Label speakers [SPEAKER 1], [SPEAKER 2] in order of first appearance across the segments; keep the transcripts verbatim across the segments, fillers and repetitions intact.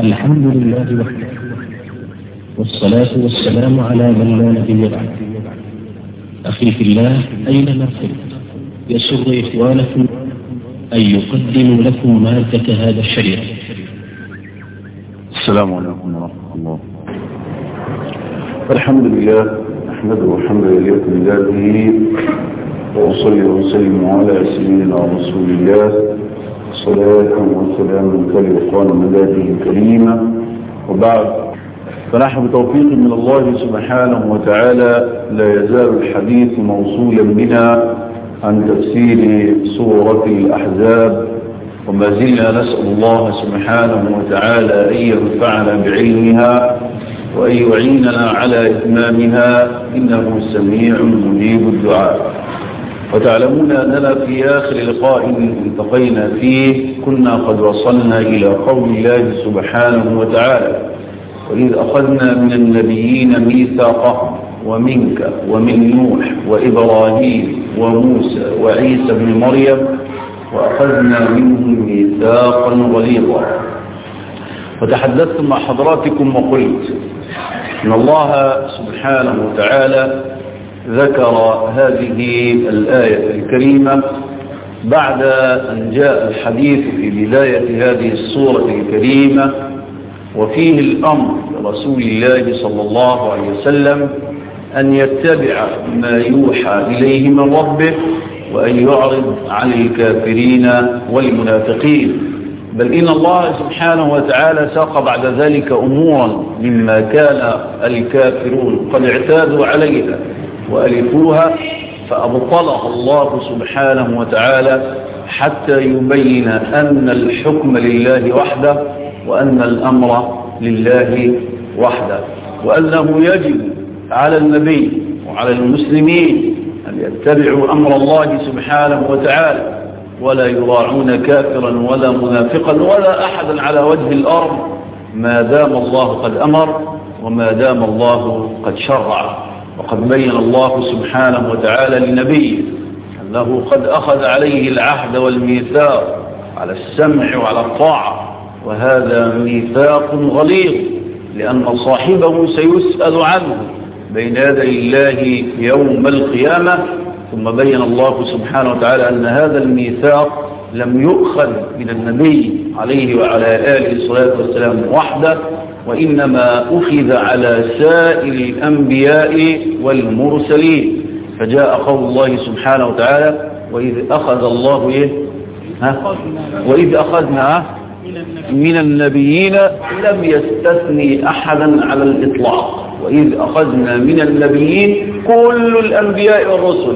[SPEAKER 1] الحمد لله وحده، والصلاة والسلام على من لا نبي بعده. أخي في الله أينما كنت، يسر إخوانكم أن يقدموا لكم مادة هذا الشريط.
[SPEAKER 2] السلام عليكم ورحمة الله. الحمد لله نحمده حمدا يليق بذاته، وأصلي وسلم على سيدنا رسول الله صلاة وسلام تليقان ملاته الكريمة، وبعد، فنحن بتوفيق من الله سبحانه وتعالى لا يزال الحديث موصولا بنا عن تفسير سورة الأحزاب، وما زلنا نسأل الله سبحانه وتعالى أن ينفعنا بعلمها وأن يعيننا على إتمامها، إنه سميع مجيب الدعاء. وتعلمون أننا في آخر لقاء التقينا فيه كنا قد وصلنا إلى قول الله سبحانه وتعالى: وإذ أخذنا من النبيين ميثاقهم ومنك ومن نوح وإبراهيم وموسى وعيسى بن مريم وأخذنا منهم ميثاقا غليظا. وتحدثت مع حضراتكم وقلت إن الله سبحانه وتعالى ذكر هذه الآية الكريمة بعد أن جاء الحديث في بداية هذه السورة الكريمة، وفيه الأمر لرسول الله صلى الله عليه وسلم أن يتبع ما يوحى إليه من ربه، وأن يعرض عن الكافرين والمنافقين. بل إن الله سبحانه وتعالى ساق بعد ذلك أمورا مما كان الكافرون قد اعتادوا عليها وألفوها، فأبطلها الله سبحانه وتعالى حتى يبين أن الحكم لله وحده، وأن الأمر لله وحده، وأنه يجب على النبي وعلى المسلمين أن يتبعوا أمر الله سبحانه وتعالى، ولا يراعون كافرا ولا منافقا ولا أحدا على وجه الأرض ما دام الله قد أمر وما دام الله قد شرع. وقد بين الله سبحانه وتعالى لنبيه أنه قد أخذ عليه العهد والميثاق على السمع وعلى الطاعة، وهذا ميثاق غليظ، لأن صاحبه سيسأل عنه بين يدي الله يوم القيامة. ثم بين الله سبحانه وتعالى أن هذا الميثاق لم يؤخذ من النبي عليه وعلى آله الصلاة والسلام وحده، وإنما أخذ على سائر الأنبياء والمرسلين. فجاء قول الله سبحانه وتعالى: وإذ أخذ الله إيه؟ ها؟ وإذ أخذنا من النبيين لم يستثني أحدا على الإطلاق. وإذ أخذنا من النبيين كل الأنبياء والرسل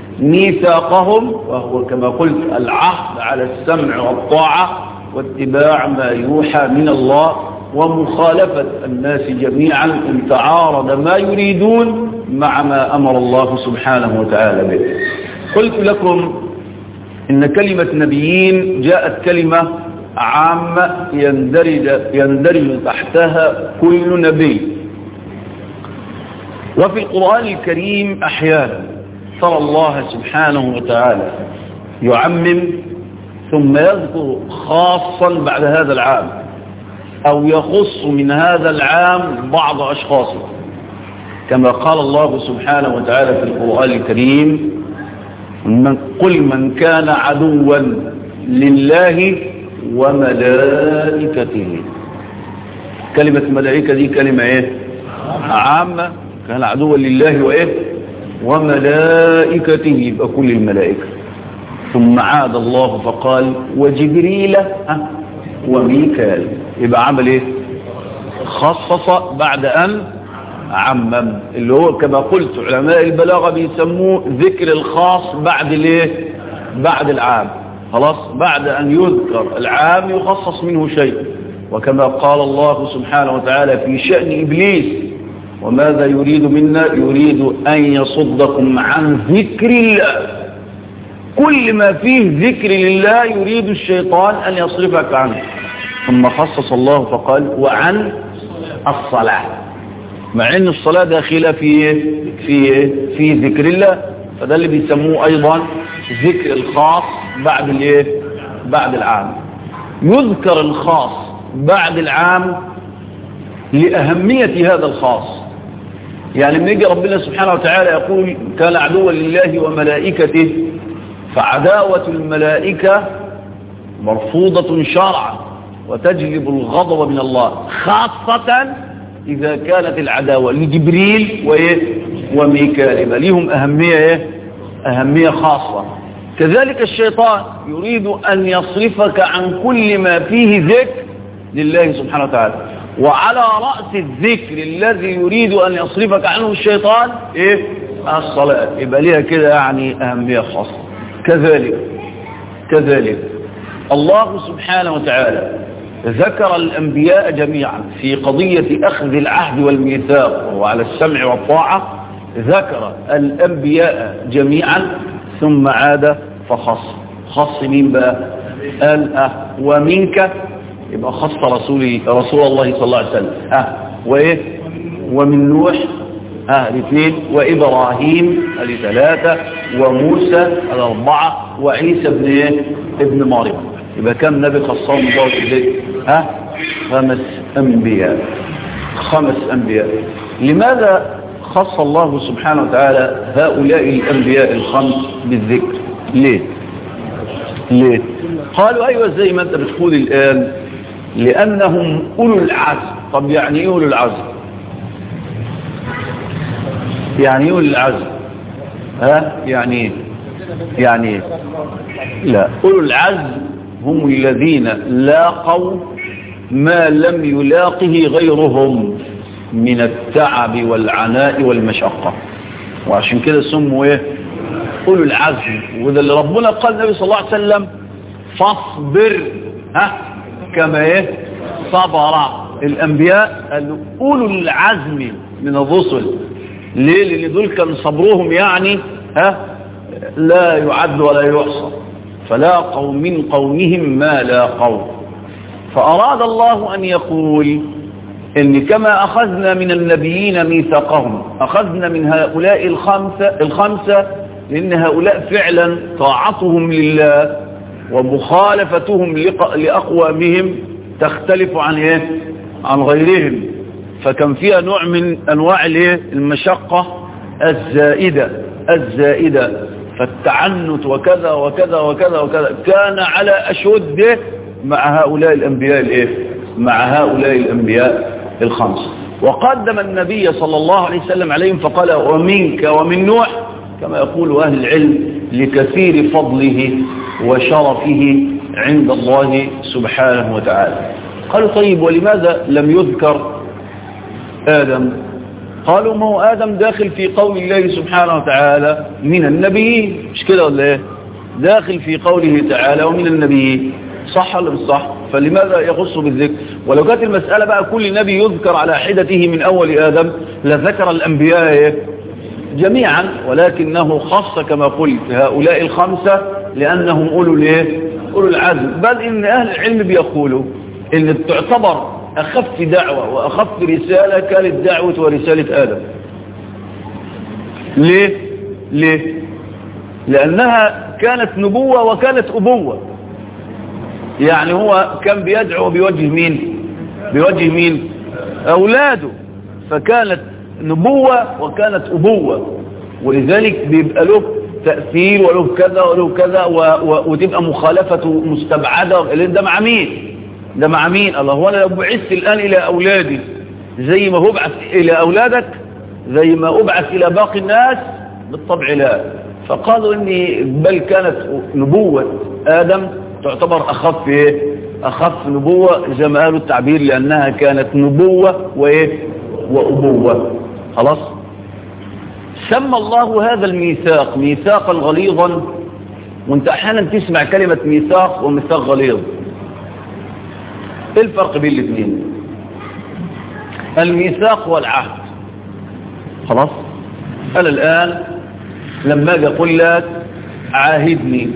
[SPEAKER 2] ميثاقهم، وهو كما قلت العهد على السمع والطاعة واتباع ما يوحى من الله، ومخالفة الناس جميعا إن تعارض ما يريدون مع ما أمر الله سبحانه وتعالى به. قلت لكم إن كلمة نبيين جاءت كلمة عامة يندرج, يندرج تحتها كل نبي. وفي القرآن الكريم أحيانا ترى الله سبحانه وتعالى يعمم ثم يذكر خاصا بعد هذا العام، أو يخص من هذا العام بعض أشخاصه، كما قال الله سبحانه وتعالى في القرآن الكريم: من قل من كان عدوا لله وملائكته. كلمة ملائكة دي كلمة ايه؟ عامة، كان عدوا لله وايه؟ وملائكته، يبقى كل الملائكة. ثم عاد الله فقال: وجبريل وميكال، يبقى عمل ايه؟ خصص بعد ان عمم، اللي هو كما قلت علماء البلاغة بيسموه ذكر الخاص بعد الايه؟ بعد العام. خلاص، بعد ان يذكر العام يخصص منه شيء. وكما قال الله سبحانه وتعالى في شأن إبليس: وماذا يريد منا؟ يريد أن يصدكم عن ذكر الله. كل ما فيه ذكر لله يريد الشيطان أن يصرفك عنه. ثم خصص الله فقال: وعن الصلاة، مع أن الصلاة داخلة في في في ذكر الله. فده اللي بيسموه أيضا ذكر الخاص بعد الايه؟ بعد العام. يذكر الخاص بعد العام لأهمية هذا الخاص. يعني من يجي ربنا سبحانه وتعالى يقول كان عدوا لله وملائكته، فعداوة الملائكة مرفوضة شرعا وتجلب الغضب من الله، خاصة إذا كانت العداوة لجبريل وميكائيل، يبقى ليهم أهمية إيه؟ أهمية خاصة. كذلك الشيطان يريد أن يصرفك عن كل ما فيه ذكر لله سبحانه وتعالى، وعلى رأس الذكر الذي يريد أن يصرفك عنه الشيطان إيه؟ الصلاة، يبقى ليها كده يعني أهمية خاصة. كذلك كذلك الله سبحانه وتعالى ذكر الأنبياء جميعا في قضية أخذ العهد والميثاق وعلى السمع والطاعة، ذكر الأنبياء جميعا ثم عاد فخص. خص مين بقى؟ قال أه ومنك، يبقى خص رسول رسول الله صلى الله عليه وسلم. أه وإيه؟ ومن نوح أه الاثنين، وإبراهيم الثلاثة، وموسى الأربعة، وعيسى ابن إيه؟ ابن مريم. يبقى كم نبي خصهم الله إليه؟ ها خمس أنبياء. خمس أنبياء. لماذا خص الله سبحانه وتعالى هؤلاء الأنبياء الخمس بالذكر؟ ليه؟ ليه؟ قالوا أيوة زي ما أنت بتقول الآن، لأنهم أولو العزم. طب يعني إيه أولو العزم؟ يعني إيه أولو العزم؟ ها؟ يعني إيه؟ يعني إيه؟ لا، أولو العزم هم الذين لاقوا ما لم يلاقه غيرهم من التعب والعناء والمشقة، وعشان كده سموا ايه؟ أولو العزم. وده اللي ربنا قال النبي صلى الله عليه وسلم فاصبر ها كما ايه؟ صبر الأنبياء. قالوا أولو العزم من الرسل. ليه؟ لأن دول كان صبرهم يعني ها لا يعد ولا يحصى، فلاقوا من قومهم ما لاقوا. فأراد الله أن يقول إن كما أخذنا من النبيين ميثاقهم، أخذنا من هؤلاء الخمسة, الخمسة لأن هؤلاء فعلا طاعتهم لله ومخالفتهم لأقوامهم تختلف عن إيه؟ عن غيرهم، فكان فيها نوع من أنواع المشقة الزائدة الزائدة فالتعنت وكذا وكذا وكذا وكذا كان على أشده مع هؤلاء الأنبياء الإيه؟ مع هؤلاء الأنبياء الخمسة. وقدم النبي صلى الله عليه وسلم عليهم فقال ومنك ومن نوح، كما يقول أهل العلم لكثير فضله وشرفه عند الله سبحانه وتعالى. قالوا طيب ولماذا لم يذكر آدم؟ قالوا ما هو آدم داخل في قول الله سبحانه وتعالى من النبيين، مش كده ولا ايه؟ داخل في قوله تعالى ومن النبيين، صح ولا مش صح؟ فلماذا يخص بالذكر؟ ولو كانت المسألة بقى كل نبي يذكر على حدته من أول آدم لذكر الأنبياء جميعا، ولكنه خص كما قلت هؤلاء الخمسة لأنهم أولو الايه؟ أولو العزم. بل إن أهل العلم بيقولوا إن تعتبر أخف دعوة وأخف رسالة كانت دعوة ورسالة آدم. ليه؟ ليه؟ لأنها كانت نبوة وكانت أبوة. يعني هو كان بيدعو بوجه مين؟ بوجه مين؟ أولاده. فكانت نبوة وكانت أبوة، ولذلك بيبقى له تأثير وله كذا وله كذا وتبقى مخالفته مستبعدة. لأن ده مع مين؟ ده مع مين؟ الله هو أنا لو بعثت الآن إلى أولادي زي ما هو بعث إلى أولادك زي ما أبعث إلى باقي الناس؟ بالطبع لا. فقالوا إني بل كانت نبوة آدم تعتبر أخف إيه؟ أخف نبوة زي ما قالوا التعبير، لأنها كانت نبوة وإيه؟ وأبوة. خلاص. سمى الله هذا الميثاق ميثاقا غليظا، وانت أحيانا تسمع كلمة ميثاق وميثاق غليظ. ايه الفرق بين الاثنين؟ الميثاق والعهد. خلاص. أنا الآن لما أجي أقول لك عاهدني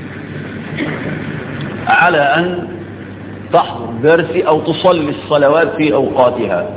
[SPEAKER 2] على أن تحضر درسي أو تصلي الصلوات في أوقاتها،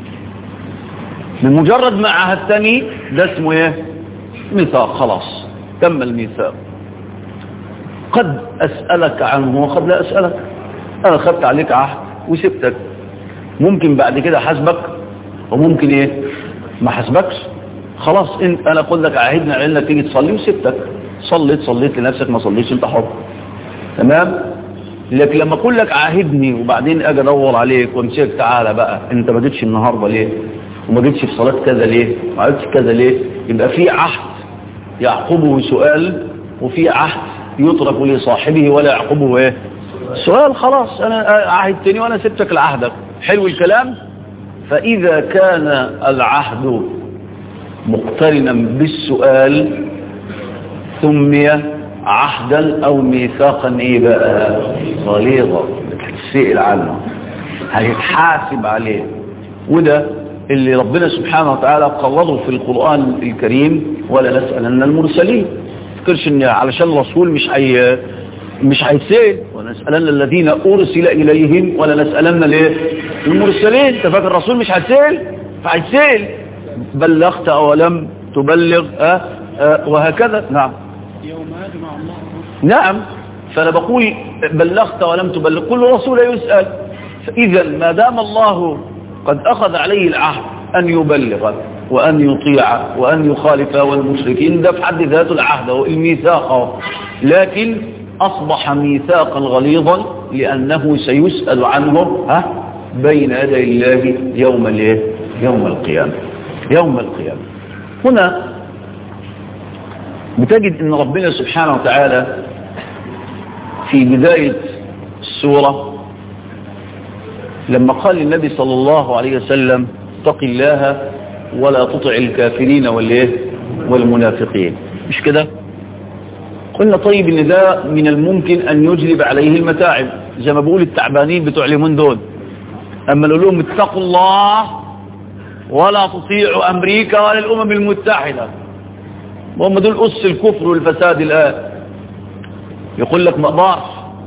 [SPEAKER 2] بمجرد ما عهدتني ده اسمه ايه؟ ميثاق. خلاص تم الميثاق. قد أسألك عنه وقد لا أسألك. أنا أخذت عليك عهد
[SPEAKER 3] وسبتك. ممكن بعد كده حاسبك وممكن ايه ما حاسبكش. خلاص انت انا اقول لك عاهدنا على انك تيجي تصلي وسبتك، صليت صليت لنفسك، ما صليتش انت حر. تمام. لكن لما اقول لك عاهدني وبعدين اجي ادور عليك وامسك تعالى بقى انت ما جيتش النهارده ليه وما جيتش في صلاه كذا ليه ما عملتش كذا ليه، يبقى في عهد يعقبه سؤال وفي عهد يترك لصاحبه ولا يعقبه ايه سؤال. خلاص انا عهدتني وانا سبتك لعهدك. حلو الكلام. فاذا كان العهد مقترنا بالسؤال سمي عهدا او ميثاقا ايه بقى غليظا، هتسئل عنه هيتحاسب عليه. وده اللي ربنا سبحانه وتعالى قرره في القرآن الكريم ولا نسألن المرسلين. تفكرش ان علشان الرسول مش حي مش هيسأل، ونسألن الذين أرسل إليهم ولا نسألن ليه المرسلين. انت فاكر الرسول مش هيسأل؟ فهيسأل بلغت أو لم تبلغ أه أه وهكذا. نعم نعم. فأنا بقول بلغت ولم تبلغ كل رسول يسأل. فإذا ما دام الله قد أخذ عليه العهد أن يبلغ وأن يطيع وأن يخالف والمشركين، ده في حد ذاته العهد والميثاق، لكن أصبح ميثاقا غليظا لأنه سيسأل عنه ها بين يدي الله يوم الايه يوم القيامة. يوم القيامة هنا بتجد ان ربنا سبحانه وتعالى في بداية السورة لما قال للنبي صلى الله عليه وسلم اتق الله ولا تطع الكافرين والايه والمنافقين، مش كده؟ قلنا طيب ان ده من الممكن ان يجلب عليه المتاعب زي ما بقول التعبانين بتوع اليومين دول، اما نقول لهم اتقوا الله ولا تطيعوا امريكا ولا الامم المتحدة، وهم دول أس الكفر والفساد الآن. يقول لك ما اقدرش،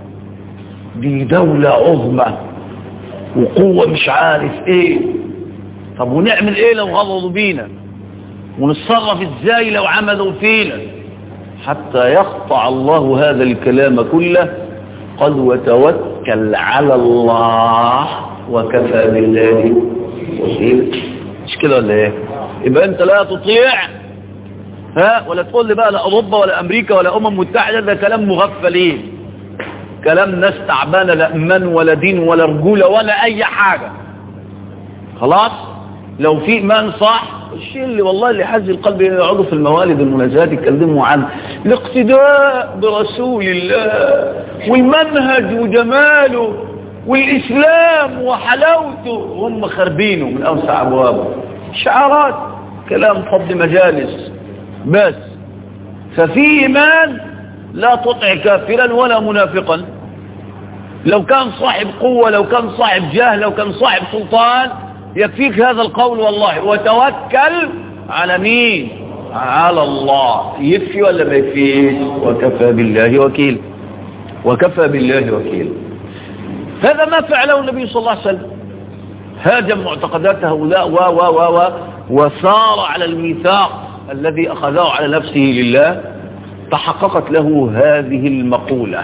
[SPEAKER 3] دي دولة عظمى وقوة مش عارف ايه، طب ونعمل ايه لو غضبوا بينا، ونتصرف ازاي لو عملوا فينا، حتى يقطع الله هذا الكلام كله. قد وتوكل على الله وكفى بالله وكيلا. مش كده ولا ايه؟ يبقى انت لا تطيع ها ولا تقول لي بقى لا اوروبا ولا امريكا ولا امم متحده، ده كلام مغفلين، كلام ناس تعبانه، لا ايمان ولا دين ولا رجوله ولا اي حاجه. خلاص لو في ايمان صح، الشيء اللي والله اللي حز القلب يقعدوا في الموالد والمناسبات يتكلموا عن الاقتداء برسول الله والمنهج وجماله والاسلام وحلاوته، وهم خربينه من اوسع ابوابه، شعارات كلام فض مجالس بس. ففي ايمان لا تطع كافرا ولا منافقا، لو كان صاحب قوة، لو كان صاحب جاه، لو كان صاحب سلطان، يكفيك هذا القول والله. وتوكل على مين؟ على الله. يكفي ولا ما يكفيش؟ وكفى بالله وكيل. وكفى بالله وكيل. هذا ما فعله النبي صلى الله عليه وسلم، هاجم معتقدات هؤلاء و و و و وسار على الميثاق الذي أخذه على نفسه لله. تحققت له هذه المقولة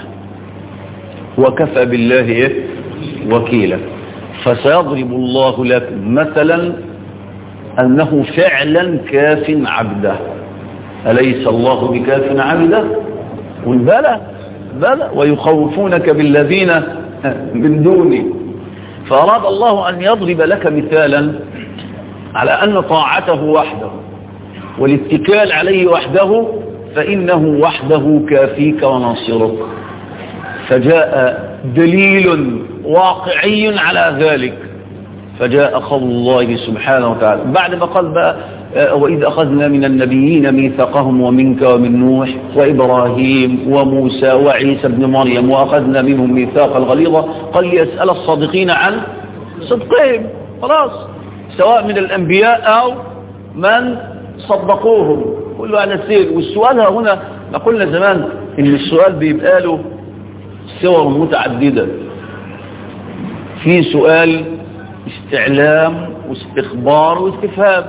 [SPEAKER 3] وكفى بالله وكيلا. فسيضرب الله لك مثلا أنه فعلا كاف عبده. أليس الله بكاف عبده؟ قل بلى بلى ويخوفونك بالذين من دونه. فأراد الله أن يضرب لك مثالا على أن طاعته وحده والاتكال عليه وحده فإنه وحده كافيك وناصرك. فجاء دليل واقعي على ذلك، فجاء قول الله سبحانه وتعالى بعد ما قال بقى وإذ أخذنا من النبيين ميثاقهم ومنك ومن نوح وإبراهيم وموسى وعيسى ابن مريم وأخذنا منهم ميثاقا غليظا، قال ليسأل الصادقين عن صدقهم. خلاص سواء من الأنبياء أو من صدقوهم كله على السير. والسؤال هنا قلنا زمان إن السؤال بيبقى له صور متعددة. في سؤال استعلام واستخبار واستفهام،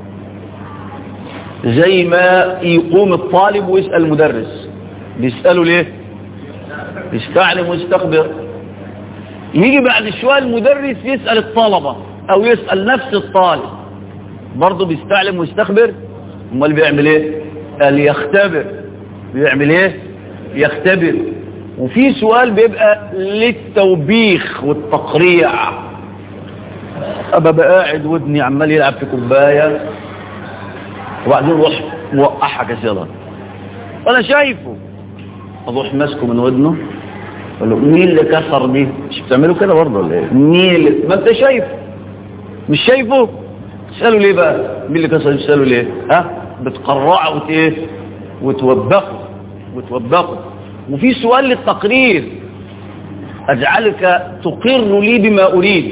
[SPEAKER 3] زي ما يقوم الطالب ويسأل المدرس، بيسأله ليه؟ يستعلم ويستخبر. يجي بعد شوية المدرس يسأل الطلبة او يسأل نفس الطالب برضه بيستعلم ويستخبر. امال بيعمل ايه؟ قال يختبر. بيعمل ايه؟ يختبر. وفي سؤال بيبقى للتوبيخ والتقريع. ابقى قاعد ودني عمال يلعب في كوبايه وبعدين روح موقعها كسيرة وانا شايفه، اروح ماسكه من ودنه اقول له مين اللي كسر دي؟ مش بتعملوا كده برضه ولا ايه؟ مين اللي ما انت شايفه مش شايفه؟ تساله ليه بقى؟ مين اللي كسر؟ تساله ليه؟ ها؟ بتقرعه وت ايه؟ وتوبخه وتوبخه. وفي سؤال للتقرير، اجعلك تقر لي بما اريد.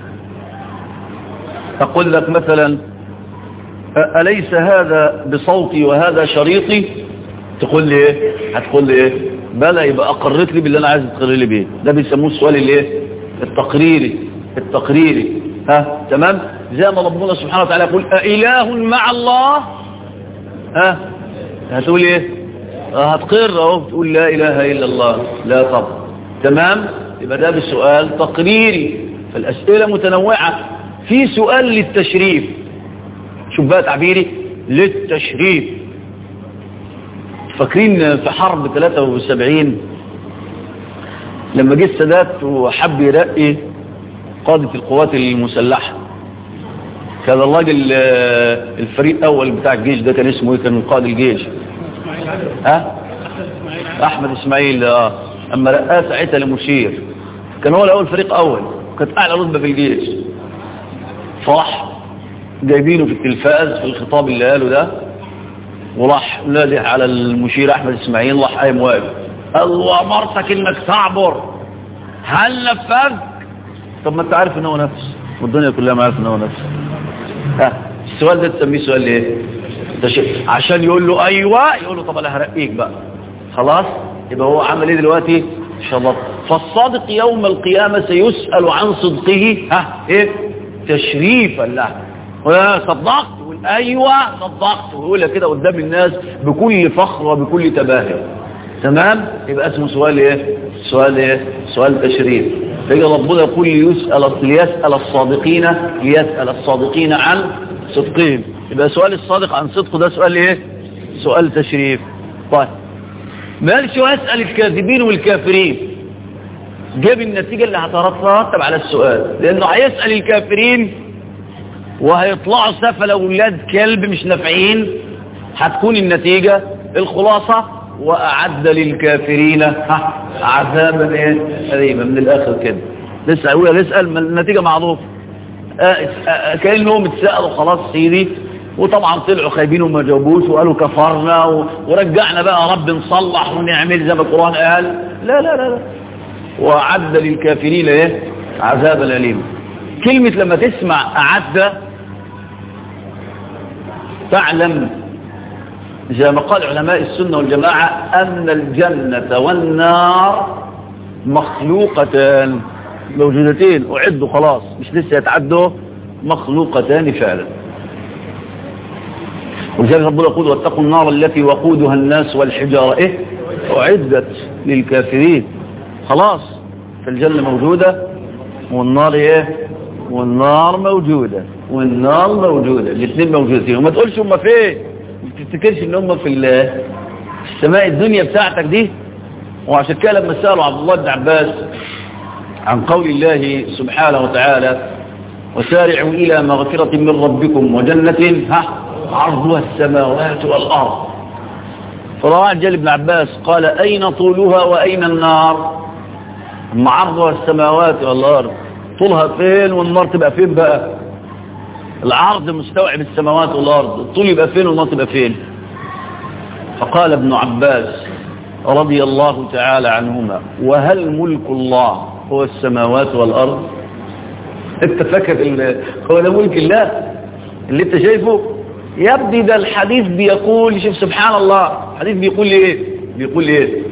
[SPEAKER 3] اقول لك مثلا أليس هذا بصوتي وهذا شريطي؟ تقول لي ايه؟ هتقول لي ايه؟ بلى، يبقى اقرت لي باللي انا عايز تقرر لي بيه. ده بيسموه السؤال الايه؟ التقريري. التقريري ها تمام. زي ما ربنا سبحانه وتعالى يقول أإله مع الله؟ ها هتقول ايه؟ هتقر اهو تقول لا اله الا الله. لا طبعا. تمام. يبقى ده بسؤال تقريري. فالاسئله متنوعه. في سؤال للتشريف. شوف بقى تعبيري للتشريف. فاكرين في حرب ثلاثة وسبعين لما جه السادات وحب يرقي قادة القوات المسلحة، كان الراجل الفريق الاول بتاع الجيش ده كان اسمه ايه؟ كان قائد الجيش ها احمد اسماعيل. اه اما رقاه ساعتها لمشير كان هو الاول فريق اول، كانت اعلى رتبه في الجيش. فراح جايبينه في التلفاز في الخطاب اللي قاله ده، وراح نادي على المشير احمد اسماعيل، راح قايم واقف قال له امرتك انك تعبر هل نفذت؟ طب ما انت عارف ان هو نفس والدنيا كلها ما عارف ان هو نفس. ها السؤال ده تسميه سؤال ايه؟ عشان يقول له ايوه يقول له طب انا هرقيك بقى خلاص. يبقى هو عمل ايه دلوقتي ان شاء الله؟ فالصادق يوم القيامه سيسأل عن صدقه ها ايه؟ تشريفا له. صدقت يقول ايوه صدقت ويقولها كده قدام الناس بكل فخر وبكل تباهي. تمام. يبقى اسمه سؤال ايه؟ سؤال ايه؟ سؤال تشريف. فيجي ربنا يقول ليسأل ليسأل الصادقين ليسأل الصادقين عن صدقهم. يبقى سؤال الصادق عن صدقه ده سؤال ايه؟ سؤال تشريف. طيب ما قالش يسأل الكاذبين والكافرين، جاب النتيجة اللي هترتب على السؤال، لانه هيسأل الكافرين وهيطلعوا سفل اولاد كلب مش نافعين. هتكون النتيجة الخلاصة واعد للكافرين عذابا ايه؟ أليما. من الاخر كده لسه اقول نسال النتيجه معروفه. كانهم اتسالوا خلاص سيدي، وطبعا طلعوا خايبين وما جاوبوش وقالوا كفرنا و... ورجعنا بقى يا رب نصلح ونعمل زي ما القران قال. لا لا لا لا. واعد للكافرين ايه؟ عذابا أليما. كلمه لما تسمع اعد تعلم زي ما قال علماء السنة والجماعة أن الجنة والنار مخلوقتان موجودتين، أعدوا خلاص مش لسه يتعدوا، مخلوقتان فعلا. ولذلك ربنا يقول واتقوا النار التي وقودها الناس والحجارة إيه؟ أعدت للكافرين. خلاص فالجنة موجودة والنار إيه؟ والنار موجودة والنار موجودة، الاثنين موجودين. وما تقولش هم فين، ما تفتكرش ان هم في السماء الدنيا بتاعتك دي. وعشان كده لما سألوا عبد الله بن عباس عن قول الله سبحانه وتعالى وسارعوا إلى مغفرة من ربكم وجنة ها عرضها السماوات والأرض، فروى جل بن عباس قال أين طولها وأين النار؟ أما عرضها السماوات والأرض طولها فين والنار تبقى فين بقى؟ العرض مستوعب السماوات والأرض، الطول يبقى فين والنار تبقى فين؟ فقال ابن عباس رضي الله تعالى عنهما وهل ملك الله هو السماوات والأرض؟ انت فاكر هو ده ملك الله اللي انت شايفه؟ يبدي ده الحديث بيقول، شوف سبحان الله الحديث بيقول ايه؟ بيقول ايه؟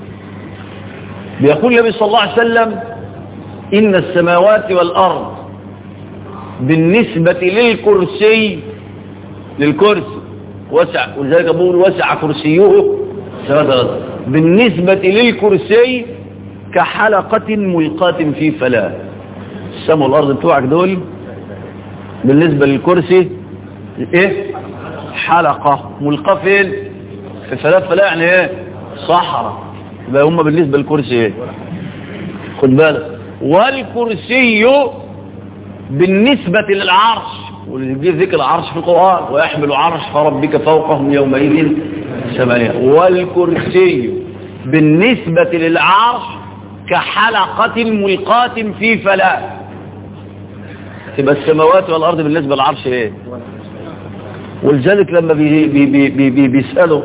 [SPEAKER 3] بيقول النبي صلى الله عليه وسلم إن السماوات والأرض بالنسبة للكرسي للكرسي وسع، ولذلك بقول وسع كرسيه بالنسبة للكرسي كحلقة ملقاة في فلاة. السماء والأرض بتوعك دول بالنسبة للكرسي ايه؟ حلقة ملقاة فين؟ في فلاة. فلاة يعني ايه؟ صحراء. يبقى هم بالنسبة للكرسي ايه؟ خد بالك. والكرسي بالنسبة للعرش، ويجي ذكر العرش في القرآن ويحمل عرش ربك فوقهم يومئذ ثمانية. والكرسي بالنسبة للعرش كحلقة ملقاة في فلاة. تبقى السماوات والأرض بالنسبة للعرش ايه؟ ولذلك لما بي بي بي بي بي بيسألوا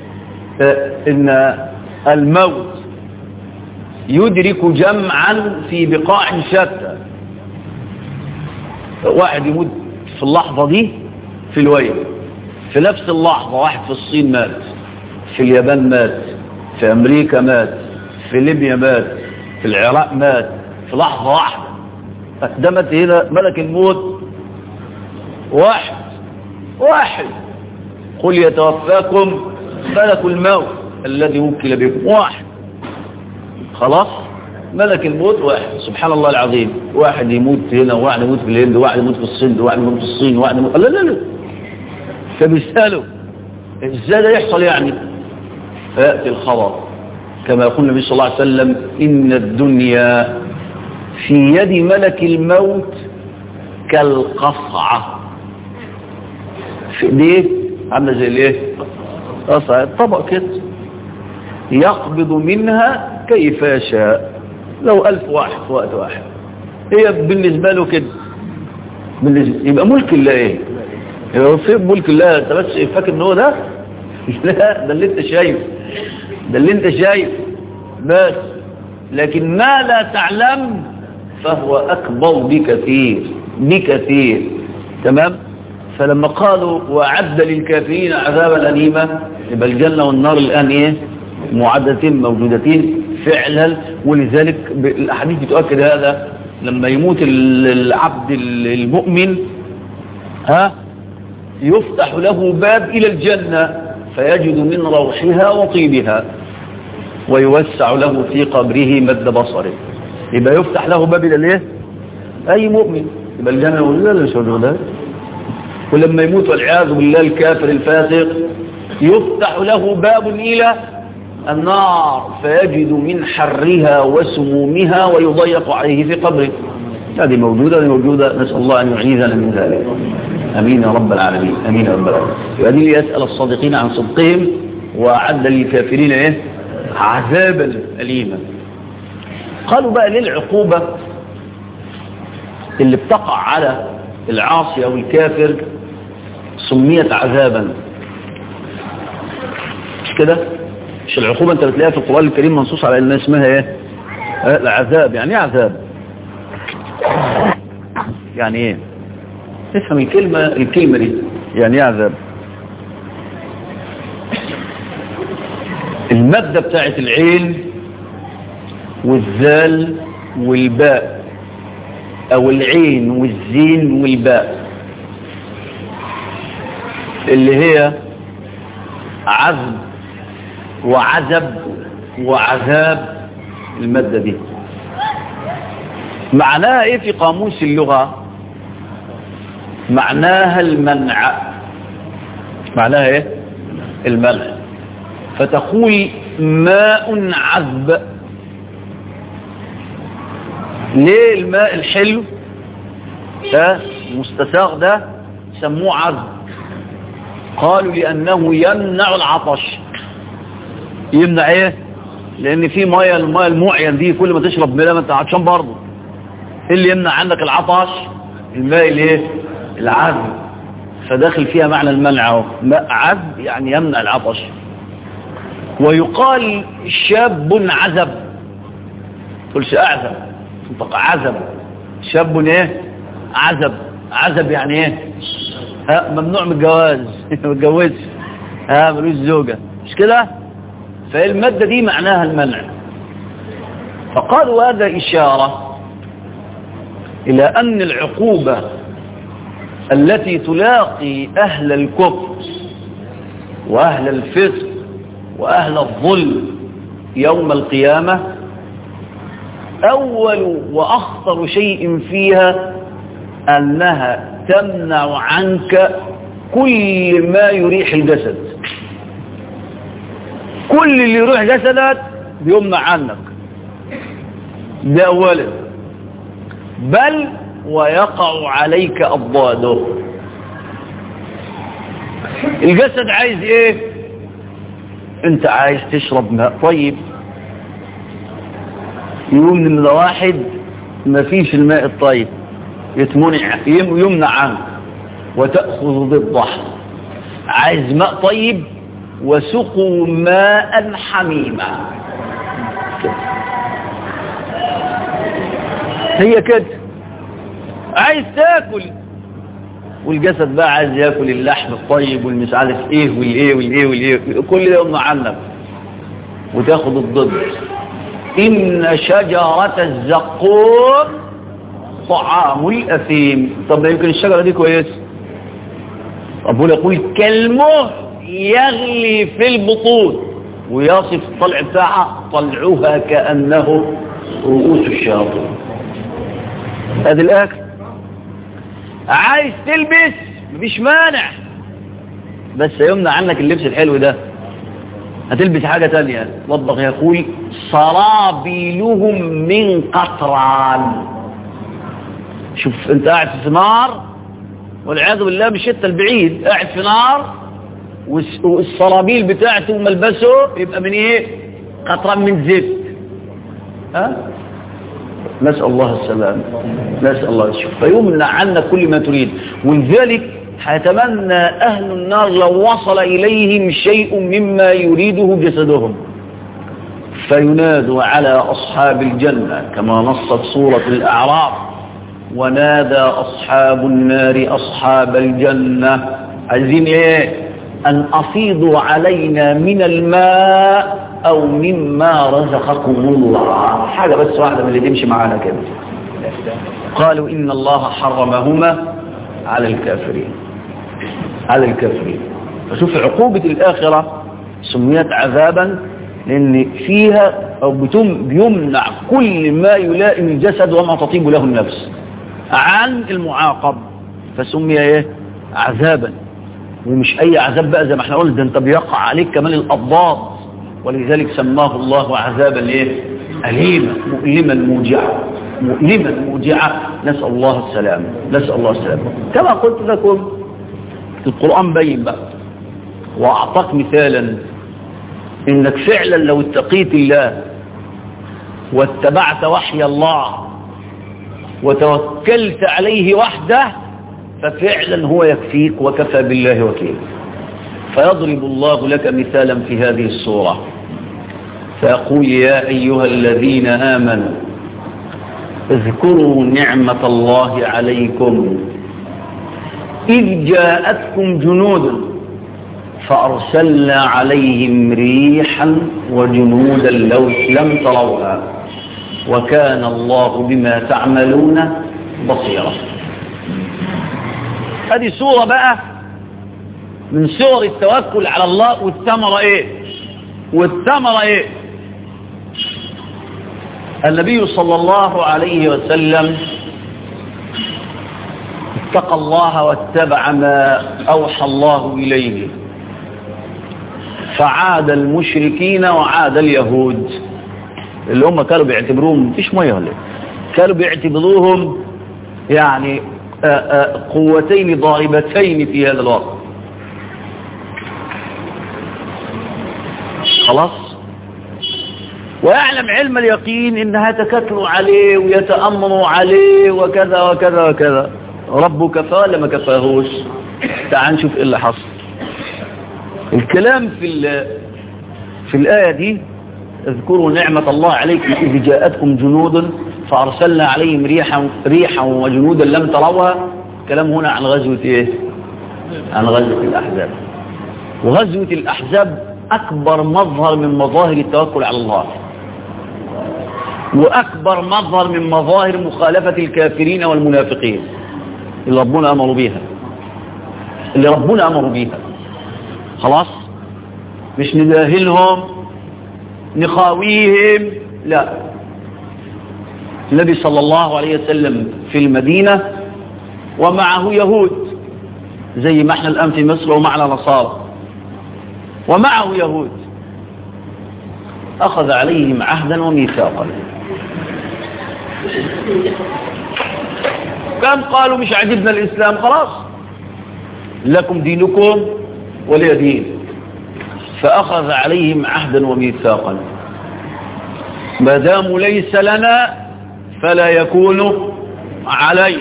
[SPEAKER 3] ان الموت يدرك جمعا في بقاع شتى، واحد يموت في اللحظة دي في الويل، في نفس اللحظة واحد في الصين مات، في اليابان مات، في أمريكا مات، في ليبيا مات، في العراق مات، في لحظة واحدة. أقدمت هنا ملك الموت واحد واحد. قل يتوفاكم ملك الموت الذي وكل بكم، واحد. خلاص ملك الموت واحد. سبحان الله العظيم. واحد يموت هنا، وواحد يموت في الهند، وواحد يموت في الصين، وواحد يموت في الصين، وواحد يموت لا لا لا. فبيسألوا ازاي ده يحصل يعني؟ فيأتي الخبر كما يقول النبي صلى الله عليه وسلم: إن الدنيا في يد ملك الموت كالقصعة. في ايديه عامله زي الايه؟ قصعة طبق كده، يقبض منها كيف يشاء. لو ألف واحد في وقت واحد. هي بالنسبة له كده. بالنسبة يبقى ملك الله ايه؟ يبقى في ملك الله. انت بس فاكر ان هو ده؟ لا، ده اللي انت شايف، ده اللي انت شايف بس. لكن ما لا تعلم فهو أكبر بكثير بكثير. تمام؟ فلما قالوا وأعد للكافرين عذابا أليما، يبقى الجنة والنار الآن ايه؟ معدتين موجودتين فعلا. ولذلك الأحاديث بتؤكد هذا. لما يموت العبد المؤمن ها يفتح له باب إلى الجنة فيجد من روحها وطيبها، ويوسع له في قبره مد بصره. يبقى يفتح له باب إلى الايه؟ أي مؤمن. يبقى الجنة ولا مش موجودة. ولما يموت والعياذ بالله الكافر الفاسق يفتح له باب إلى النار فيجد من حرها وسمومها ويضيق عليه في قبره. هذه موجودة هذه موجودة. نسأل الله أن يعيذنا من ذلك. أمين يا رب العالمين. أمين يا رب العالمين. هذه يسأل الصادقين عن صدقهم وأعد للكافرين إيه؟ عذابا أليما. قالوا بقى ليه العقوبة اللي بتقع على العاصي أو الكافر سميت عذابا؟ مش كده؟ مش العقوبة انت بتلاقيها في القرآن الكريم منصوص على ان اسمها ايه؟ العذاب. يعني ايه عذاب؟ يعني ايه؟ تفهم الكلمة الكلمة دي يعني ايه عذاب؟ المادة بتاعت العين والذال والباء، او العين والزين والباء، اللي هي عذب وعذب وعذاب. المادة دي معناها ايه في قاموس اللغة؟ معناها المنع. معناها ايه؟ المنع. فتقول ماء عذب. ليه الماء الحلو ده مستساغ ده سموه عذب؟ قالوا لأنه يمنع العطش. يمنع ايه؟ لأن في مية، المية المعين دي كل ما تشرب منها ما انت عطشان برضه. ايه اللي يمنع عندك العطش؟ الماء الايه؟ العذب. فداخل فيها معنى المنع اهو. ماء عذب يعني يمنع العطش. ويقال شاب عزب. تقولش اعزب، تنطق عزب. شاب ايه؟ عزب. عزب يعني ايه؟ ها ممنوع من الجواز. ما اتجوزش، ها ملوش زوجة، مش كده؟ فالمادة دي معناها المنع. فقالوا هذا إشارة إلى أن العقوبة التي تلاقي أهل الكفر وأهل الفسق وأهل الظلم يوم القيامة أول وأخطر شيء فيها أنها تمنع عنك كل ما يريح الجسد. كل اللي يروح جسدك بيمنع عنك، ده أولا. بل ويقع عليك أضداده. الجسد عايز ايه؟ انت عايز تشرب ماء طيب، يقول ان ده واحد ما فيش الماء الطيب، يتمنع يمنع عنك وتأخذ ضده. عايز ماء طيب وسقوا ماء حميما. هي كده. عايز تاكل، والجسد بقى عايز ياكل اللحم الطيب والمش عارف ايه والايه والايه والايه، كل ده يمنع عنك وتاخد الضد. ان شجرة الزقوم طعام الأثيم. طب يمكن الشجرة دي كويسة، ربنا يقول كالمهل يغلي في البطون، ويصف الطلع بتاعها طلعها كأنه رؤوس الشياطين. هذا الأكل. عايز تلبس مفيش مانع، بس يمنع عنك اللبس الحلو ده، هتلبس حاجة تانية. ربك يقول سرابيلهم من قطران. شوف انت قاعد في نار والعياذ بالله مش انت البعيد، قاعد في نار والسرابيل بتاعته وملبسه يبقى من ايه؟ قطران من زيت. ها؟ نسأل الله السلام، نسأل الله الشفاء. فيمنع عنك كل ما تريد. ولذلك هيتمنى أهل النار لو وصل إليهم شيء مما يريده جسدهم، فينادوا على أصحاب الجنة كما نصت سورة الأعراف: ونادى أصحاب النار أصحاب الجنة عايزين إيه؟ أن أفيضوا علينا من الماء أو مما رزقكم الله. حاجة بس واحدة من اللي تمشي معانا كده. قالوا إن الله حرمهما على الكافرين، على الكافرين. فشوف عقوبة الآخرة سميت عذابا لأن فيها أو بيمنع كل ما يلائم الجسد وما تطيب له النفس عن المعاقب، فسمي ايه؟ عذابا. ومش أي عذاب بقى زي ما احنا قلنا، ده انت بيقع عليك كمان الأضداد، ولذلك سماه الله عذابا ايه؟ أليما مؤلما موجعا، مؤلما موجعا. نسأل الله السلامة، نسأل الله السلامة. كما قلت لكم القرآن بين بقى وأعطاك مثالا إنك فعلا لو اتقيت الله واتبعت وحي الله وتوكلت عليه وحده ففعلا هو يكفيك وكفى بالله وكيلا. فيضرب الله لك مثالا في هذه السورة فيقول: يا أيها الذين آمنوا اذكروا نعمة الله عليكم إذ جاءتكم جنود فأرسلنا عليهم ريحا وجنودا لو لم تروها وكان الله بما تعملون بصيرا. هذه سورة بقى من سور التوكل على الله. والثمرة ايه؟ والثمرة ايه؟ النبي صلى الله عليه وسلم اتقى الله واتبع ما أوحى الله إليه فعاد المشركين وعاد اليهود اللي هم كانوا بيعتبروهم مفيش ميه ولا كانوا بيعتبروهم يعني قوتين ضاربتين في هذا الوقت. خلاص. ويعلم علم اليقين انها تكتلوا عليه ويتأمروا عليه وكذا وكذا وكذا. ربك كفاه لما كفاهوش. تعال نشوف ايه اللي حصل. الكلام في في الآية دي: اذكروا نعمة الله عليكم إذ جاءتكم جنود فأرسلنا عليهم ريحا ريحا وجنودا لم تروها. كلام هنا عن غزوة ايه؟ عن غزوة الأحزاب. وغزوة الأحزاب أكبر مظهر من مظاهر التوكل على الله، وأكبر مظهر من مظاهر مخالفة الكافرين والمنافقين اللي ربنا أمروا بيها، اللي ربنا أمروا بيها. خلاص، مش نجاهلهم نخاويهم، لا، النبي صلى الله عليه وسلم في المدينة ومعه يهود زي ما احنا الآن في مصر ومعنا نصارى، ومعه يهود أخذ عليهم عهدا وميثاقا. كان قالوا مش عجبنا الإسلام، خلاص لكم دينكم ولي دين، فأخذ عليهم عهدا وميثاقا، ما داموا ليس لنا فلا يكون علي.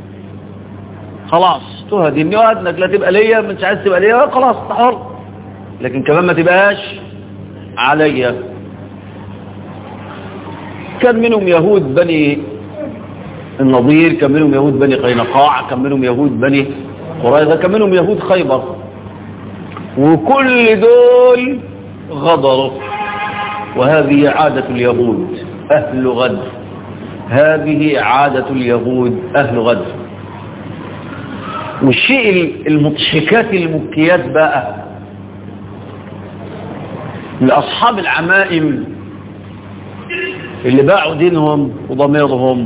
[SPEAKER 3] خلاص تهدني وهدنك، لا تبقى ليا، مش عايز تبقى ليا خلاص تحر، لكن كمان ما تبقاش عليا. كان منهم يهود بني النضير، كان منهم يهود بني قينقاع، كان منهم يهود بني قريظة، كان منهم يهود خيبر، وكل دول غدروا. وهذه عادة اليهود أهل غدر، هذه عادة اليهود أهل غدر. والشيء المضحكات المبكيات بقى لأصحاب العمائم اللي باعوا دينهم وضميرهم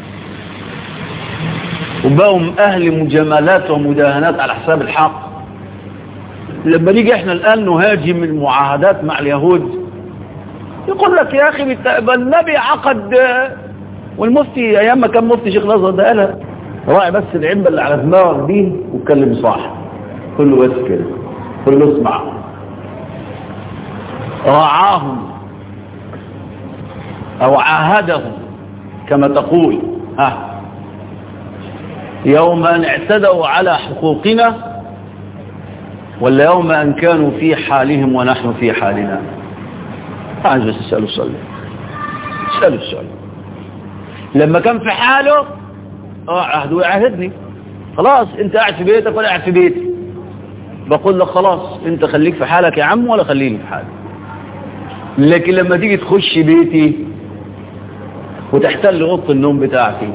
[SPEAKER 3] وبقوا أهل مجاملات ومداهنات على حساب الحق. لما نيجي احنا الآن نهاجم المعاهدات مع اليهود، يقول لك يا أخي النبي عقد، والمفتي أيام ما كان مفتي شيخ الأزهر ده قالها، راعي بس العبة اللي على دماغك دي واتكلم صح، قل له بس كده، قل له اسمع. راعاهم أو عاهدهم كما تقول، ها يوم أن اعتدوا على حقوقنا ولا يوم أن كانوا في حالهم ونحن في حالنا؟ عايز بس اسألوا السؤال، اسألوا السؤال. لما كان في حاله اه عهد ويعهدني، خلاص انت قاعد في بيتك ولا قاعد في بيتي، بقول لك خلاص انت خليك في حالك يا عم ولا خليني في حالي. لكن لما تيجي تخش بيتي وتحتل اوضه النوم بتاعتي،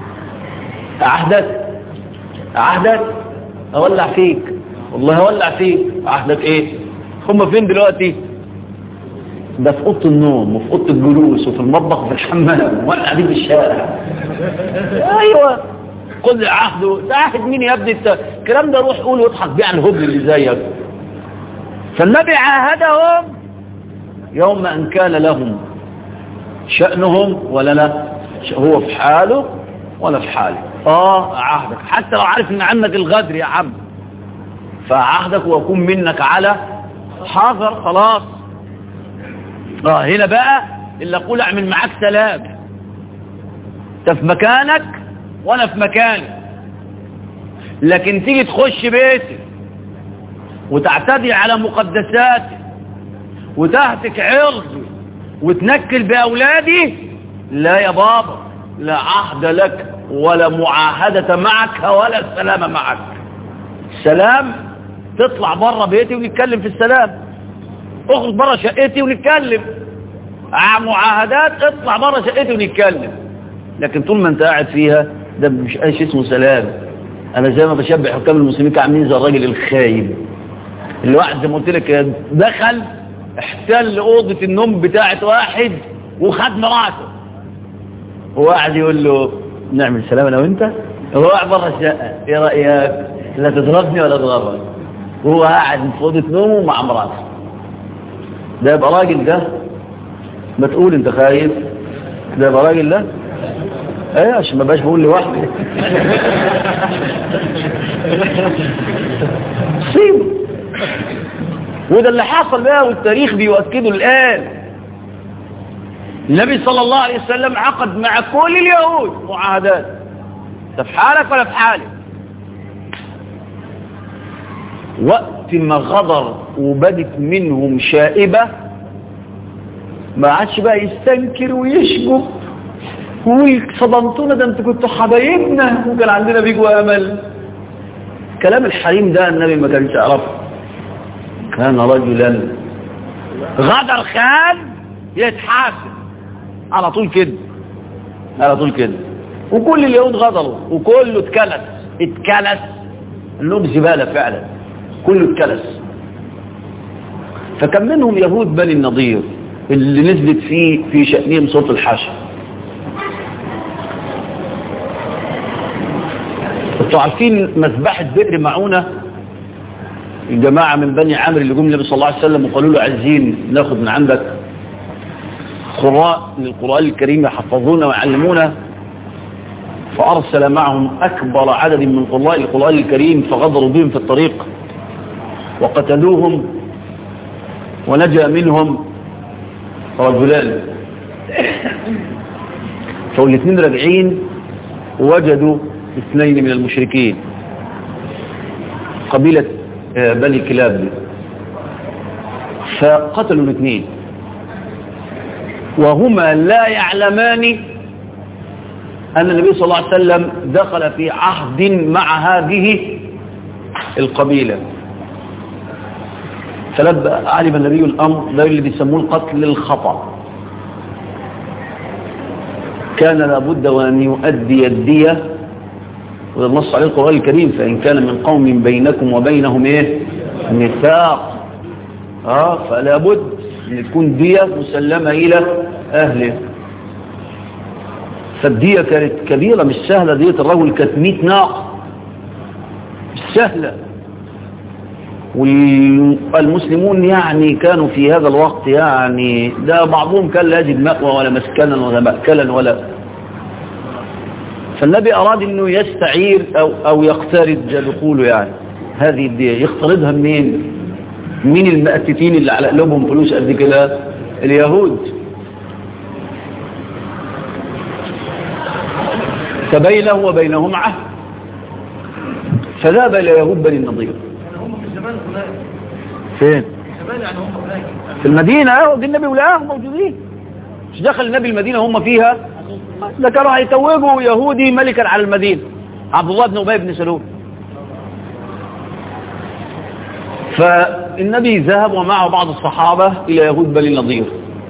[SPEAKER 3] عهدك عهدك اولع فيك، والله اولع فيك. عهدك ايه؟ هم فين دلوقتي؟ ده في اوضه النوم وفي اوضه الجلوس وفي المطبخ وفي الحمام ولا قاعدين في الشارع. ايوه قل عهده، تعهد مين يا ابني انت؟ الكلام ده روح قول واضحك بيه على الهبل اللي زيك. فالنبي عاهدهم يوم ان كان لهم شأنهم ولا لا، هو في حاله ولا في حاله. اه عهدك حتى لو عارف ان عنك الغدر يا عم، فعهدك ويكون منك على حاضر خلاص. اه هنا بقى اللي اقول اعمل معاك سلام، انت في مكانك وانا في مكاني. لكن تيجي تخش بيتي وتعتدي على مقدساتي وتهتك عرضي وتنكل باولادي، لا يا بابا، لا عهد لك ولا معاهدة معك ولا سلام معك. السلام تطلع بره بيتي ونتكلم في السلام، اخرج بره شقتي ونتكلم. معاهدات اطلع بره شقتي ونتكلم. لكن طول ما انت قاعد فيها ده مش ايش اسمه سلام. انا زي ما بشبه حكام المسلمين عاملين زي الراجل الخايب اللي واحد زي ما قلت لك دخل احتل اوضه النوم بتاعت واحد وخد مراته، هو قاعد يقول له نعمل سلام انا وانت، هو قاعد بره الشقه، ايه رايك؟ لا تضربني ولا تضربني، وهو قاعد في اوضه نومه مع مراته. ده يبقى راجل؟ ده ما تقول انت خايف، ده يبقى راجل؟ ده ايه عشان ما بقاش بقول لوحدي. صيب. وده اللي حصل بقى والتاريخ بيؤكده الآن. النبي صلى الله عليه وسلم عقد مع كل اليهود معاهدات، ده في حالك ولا في حالك. وقت ما غدر وبدت منهم شائبة ما عادش بقى يستنكر ويشجب ويقول صدمتونا، ده انتوا كنتوا حبايبنا وكان عندنا بيجوا امل. كلام الحريم ده النبي ما كانش يعرفه. كان رجلا غدر خان يتحاسب على طول كده، على طول كده. وكل اليهود غدروا وكله اتكلس اتكلس انهم زبالة فعلا، كله اتكلس. فكان منهم يهود بني النضير اللي نزلت فيه في شأنهم صوت الحشر. انتوا عارفين مذبحة بئر معونة؟ الجماعة من بني عامر اللي جم النبي صلى الله عليه وسلم وقالوا له عايزين ناخد من عندك قراء من القرآن الكريم يحفظونا ويعلمونا، فأرسل معهم أكبر عدد من قراء القرآن الكريم فغدروا بهم في الطريق وقتلوهم، ونجا منهم رجلان. فالاثنين راجعين وجدوا اثنين من المشركين قبيلة بني كلاب، فقتلوا الاثنين وهما لا يعلمان أن النبي صلى الله عليه وسلم دخل في عهد مع هذه القبيلة. فلما علم النبي الأمر ده اللي بيسموه القتل الخطأ، كان لابد وأن يؤدي الدية، وده النص عليه القرآن الكريم: فإن كان من قوم بينكم وبينهم إيه ميثاق، آه فلا بد أن تكون دية مسلمة إلى أهله. فالدية كانت كبيرة مش سهلة، دية الرجل كانت مئة ناقة، مش سهلة. والمسلمون يعني كانوا في هذا الوقت يعني ده بعضهم كان لا يجد مأوى ولا مسكنا ولا مأكلا ولا. فالنبي أراد أنه يستعير أو, أو يقترض بقوله يعني هذه الدية. يقترضها منين؟ مين المأتتين اللي على قلوبهم فلوس قد كده؟ اليهود. فبينه وبينهم عهد، فذهب إلى يهود بني النضير. فين؟ في المدينة. اه دي النبي ولاهم موجودين، مش دخل النبي المدينة هم فيها، ده كانوا هيتوجوا يهودي ملكا على المدينة، عبد الله بن أبي بن سلول. فالنبي ذهب ومعه بعض الصحابة إلى يهود بني النضير.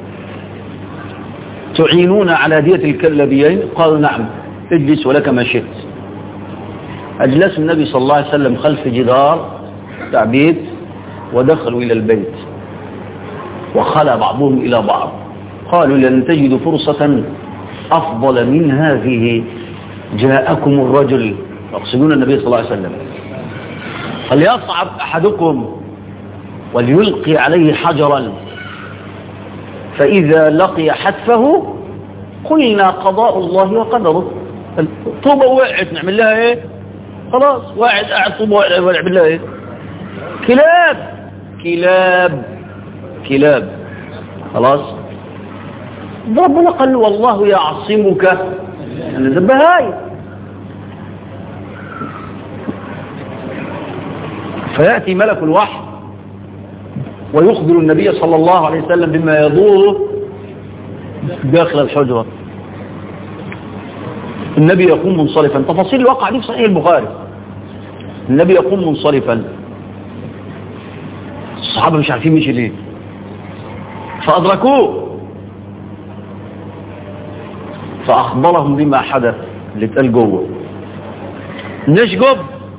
[SPEAKER 3] تعينون على دية الكلبيين؟ قالوا نعم، اجلس ولك ما شئت. أجلس النبي صلى الله عليه وسلم خلف جدار بتاع بيت، ودخلوا إلى البيت وخلى بعضهم إلى بعض. قالوا لن تجدوا فرصة أفضل من هذه، جاءكم الرجل، يقصدون النبي صلى الله عليه وسلم، فليصعد أحدكم وليلقي عليه حجرا، فإذا لقي حتفه قلنا قضاء الله وقدره. طوبة وقعت نعمل لها ايه؟ خلاص واحد قاعد طوبة وقعت نعمل لها ايه؟ كلاب كلاب كلاب خلاص. ربنا قال والله يعصمك من البهائم. فيأتي ملك الوحي ويخبر النبي صلى الله عليه وسلم بما يدور داخل الحجرة. النبي يقوم منصرفا. تفاصيل الواقع دي في صحيح البخاري. النبي يقوم منصرفا، الصحابة مش عارفين مشي ليه، فأدركوه فأخبرهم بما حدث اللي اتقال جوه. نشجب،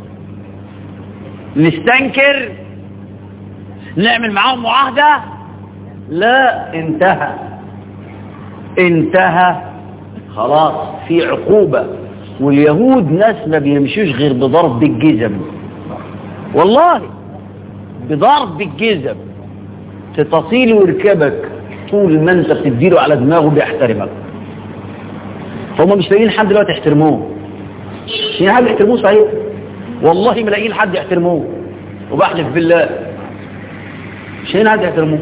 [SPEAKER 3] نستنكر، نعمل معاهم معاهدة؟ لا، انتهى انتهى خلاص، في عقوبة. واليهود ناس ما بيمشوش غير بضرب بالجزم، والله بضرب بالجزم. تتصيل ويركبك طول ما انت بتديله على دماغه بيحترمك. فهم مش لاقيين حد دلوقتي يحترموه. مش لاقيين حد يحترموه صحيح، والله ما لاقيين حد يحترموه، وبحلف بالله مش لاقيين حد يحترموه.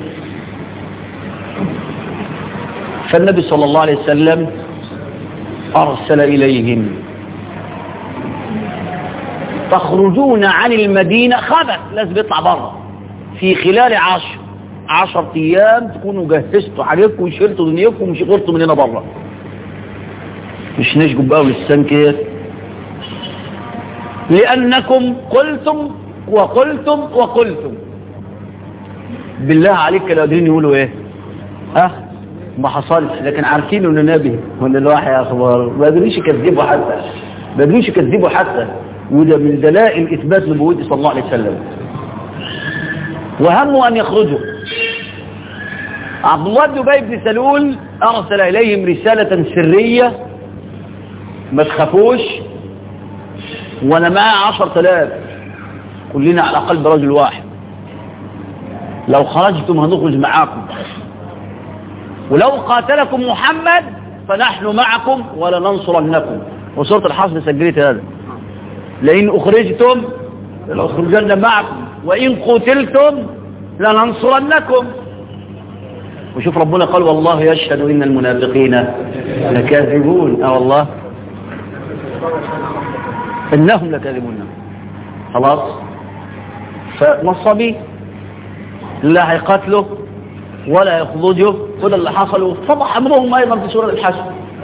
[SPEAKER 3] فالنبي صلى الله عليه وسلم أرسل إليهم: تخرجون عن المدينة خبث، لازم يطلع بره في خلال عشر عشر أيام تكونوا جهزتوا حاجتكم وشلتوا دنياكم ومش غرتوا من هنا بره. مش نشجب بقى وللسنكر، لأنكم قلتم وقلتم وقلتم. بالله عليك كانوا قادرين يقولوا ايه؟ ها ما حصلش، لكن عارفين انه نبي وان الوحي اخبار، ما قدروش يكذبوا حتى ما قدروش يكذبوا حتى وده من دلائل اثبات نبوته صلى الله عليه وسلم. وهموا ان يخرجوا. عبد الله بن أبي بن سلول ارسل اليهم رسالة سرية: ما تخافوش، وانا معي عشرة آلاف، كلنا على قلب رجل واحد، لو خرجتم هنخرج معاكم، ولو قاتلكم محمد فنحن معكم ولننصرنكم. وسورة الحصر سجلت هذا، لئن أخرجتم لنخرجن معكم وإن قتلتم لننصرنكم. وشوف ربنا قال والله يشهد إن المنافقين لكاذبون. اه والله إنهم لكاذبون. خلاص، فنصبي لا هيقتله ولا يخرجه، وده اللي حصل، وفضح أمرهم أيضا في سورة الحشر.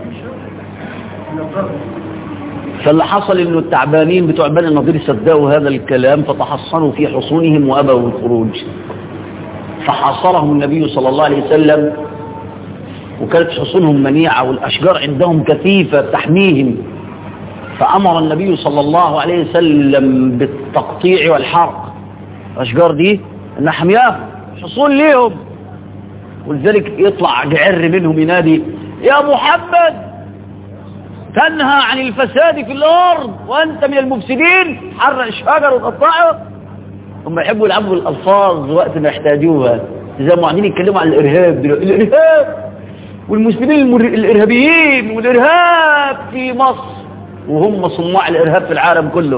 [SPEAKER 3] فاللي حصل إنه التعبانين بتوع بني النضير صدقوا هذا الكلام فتحصنوا في حصونهم وأبوا الخروج، فحاصرهم النبي صلى الله عليه وسلم، وكانت حصونهم منيعة والأشجار عندهم كثيفة تحميهم، فأمر النبي صلى الله عليه وسلم بالتقطيع والحرق الأشجار دي أنها حمياهم حصون ليهم. ولذلك يطلع جعر منهم ينادي يا محمد تنهى عن الفساد في الأرض وأنت من المفسدين، حرق الشجر وقطعه. هم يحبوا يلعبوا الألفاظ وقت ما يحتاجوها، زي ما قاعدين يتكلموا عن الإرهاب دلوقتي، الإرهاب والمسلمين المر... الإرهابيين والإرهاب في مصر، وهم صناع الإرهاب في العالم كله.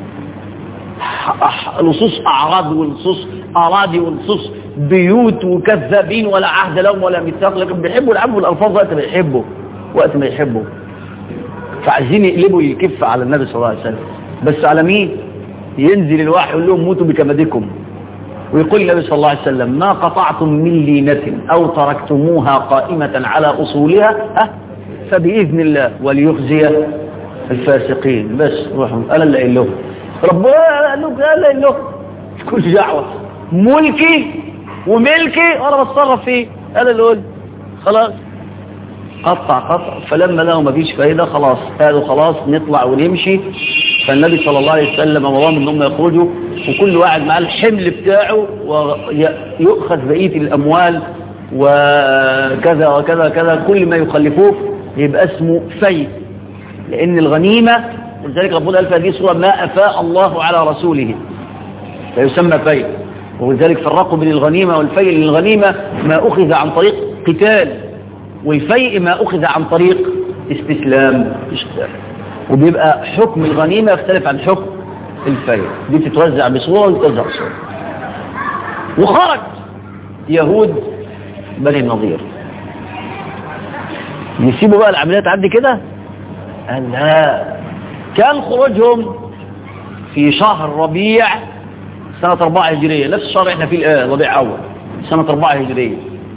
[SPEAKER 3] لصوص أعراض ولصوص أراضي ولصوص بيوت وكذابين ولا عهد لهم ولا ميثاق، لكن بيحبوا يلعبوا الألفاظ وقت ما يحبوا وقت ما يحبوا. فعايزين يقلبوا الكف على النبي صلى الله عليه وسلم، بس على مين؟ ينزل الوحي يقول لهم موتوا بكبدكم، ويقول النبي صلى الله عليه وسلم ما قطعتم من لينة أو تركتموها قائمة على أصولها فبإذن الله وليخزي الفاسقين. بس روحوا أنا اللي قايل لهم، ربنا قال لهم أنا اللي قايل لهم، كل دعوة ملكي وملكي وأنا بتصرف فيه، أنا اللي قلت. خلاص قطع قطع، فلما لقوا مفيش فايدة خلاص قالوا خلاص نطلع ونمشي. فالنبي صلى الله عليه وسلم أمرهم أنهم يخرجوا، وكل واحد مع الحمل بتاعه ويؤخذ بقية الأموال وكذا وكذا كذا، كل ما يخلفوه يبقى اسمه في، لأن الغنيمة، ولذلك ربنا قال في هذه السورة ما أفاء الله على رسوله فيسمى في. ولذلك فرقوا بين الغنيمة والفي، لأن الغنيمة ما أخذ عن طريق قتال، والفيء ما أخذ عن طريق استسلام اشتراك، وبيبقى حكم الغنيمة يختلف عن حكم الفيء. دي تتوزع بصورة وتتوزع بصورة. وخرج يهود بني النضير، يسيبوا بقى العمليات عندي كده؟ قال لا، كان خروجهم في شهر ربيع سنة أربعة هجرية، نفس الشهر احنا فيه الآن ربيع أول سنة أربعة هجرية.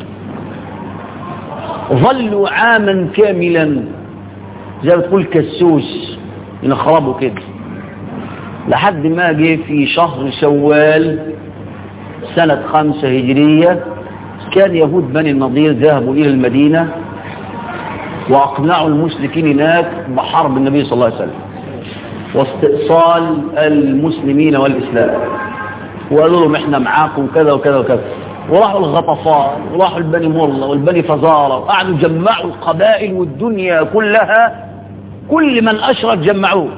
[SPEAKER 3] ظلوا عاما كاملا زي ما تقول كسوس ينخربوا كده، لحد ما جه في شهر شوال سنة خمسة هجرية كان يهود بني النضير ذهبوا إلى المدينة وأقنعوا المشركين هناك بحرب النبي صلى الله عليه وسلم واستئصال المسلمين والإسلام، وقالوا لهم احنا معاكم كذا وكذا وكذا. وراحوا الغطفان وراحوا البني مرة والبني فزارة، وقعدوا جمعوا القبائل والدنيا كلها، كل من أشرك جمعوه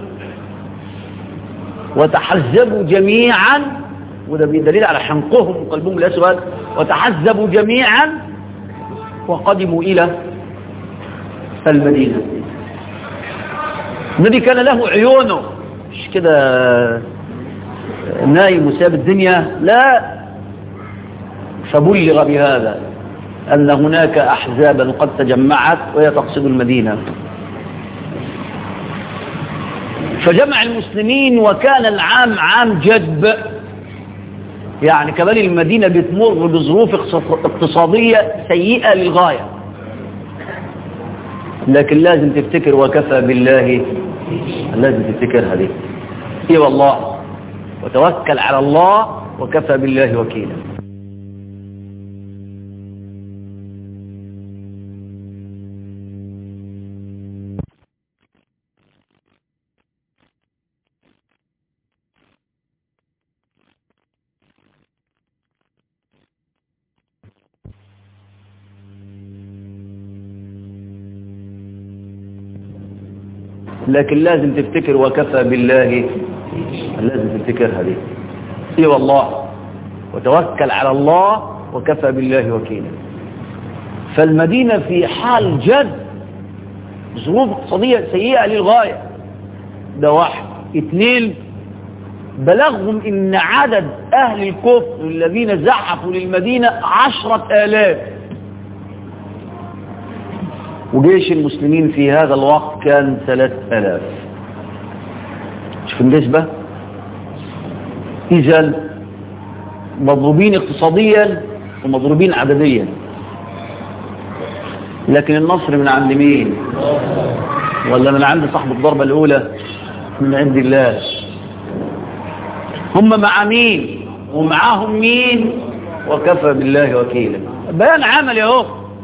[SPEAKER 3] وتحزبوا جميعا، وده بدليل على حنقهم وقلبهم الأسود، وتحزبوا جميعا وقدموا إلى المدينة. النبي كان له عيونه، مش كده نايم وساب الدنيا، لا، فبلغ بهذا أن هناك أحزابا قد تجمعت وهي تقصد المدينة. فجمع المسلمين، وكان العام عام جدب، يعني كمان المدينة بتمر بظروف اقتصادية سيئة للغاية، لكن لازم تفتكر وكفى بالله، لازم تفتكرها دي، اي والله، وتوكل على الله وكفى بالله وكيلا. لكن لازم تفتكر وكفى بالله، لازم تفتكرها دي. اي والله، وتوكل على الله وكفى بالله وكيلا. فالمدينة في حال جد، ظروف اقتصادية سيئة للغاية، ده واحد. اثنين، بلغهم ان عدد اهل الكفر الذين زحفوا للمدينة عشرة الاف، وجيش المسلمين في هذا الوقت كان ثلاث الاف. شوف النسبة. اذا مضروبين اقتصاديا ومضروبين عدديا، لكن النصر من عند مين؟ ولا من عند صاحب الضربة الاولى؟ من عند الله. هم مع مين ومعاهم مين؟ وكفى بالله وكيلا. بيان عمل اهو.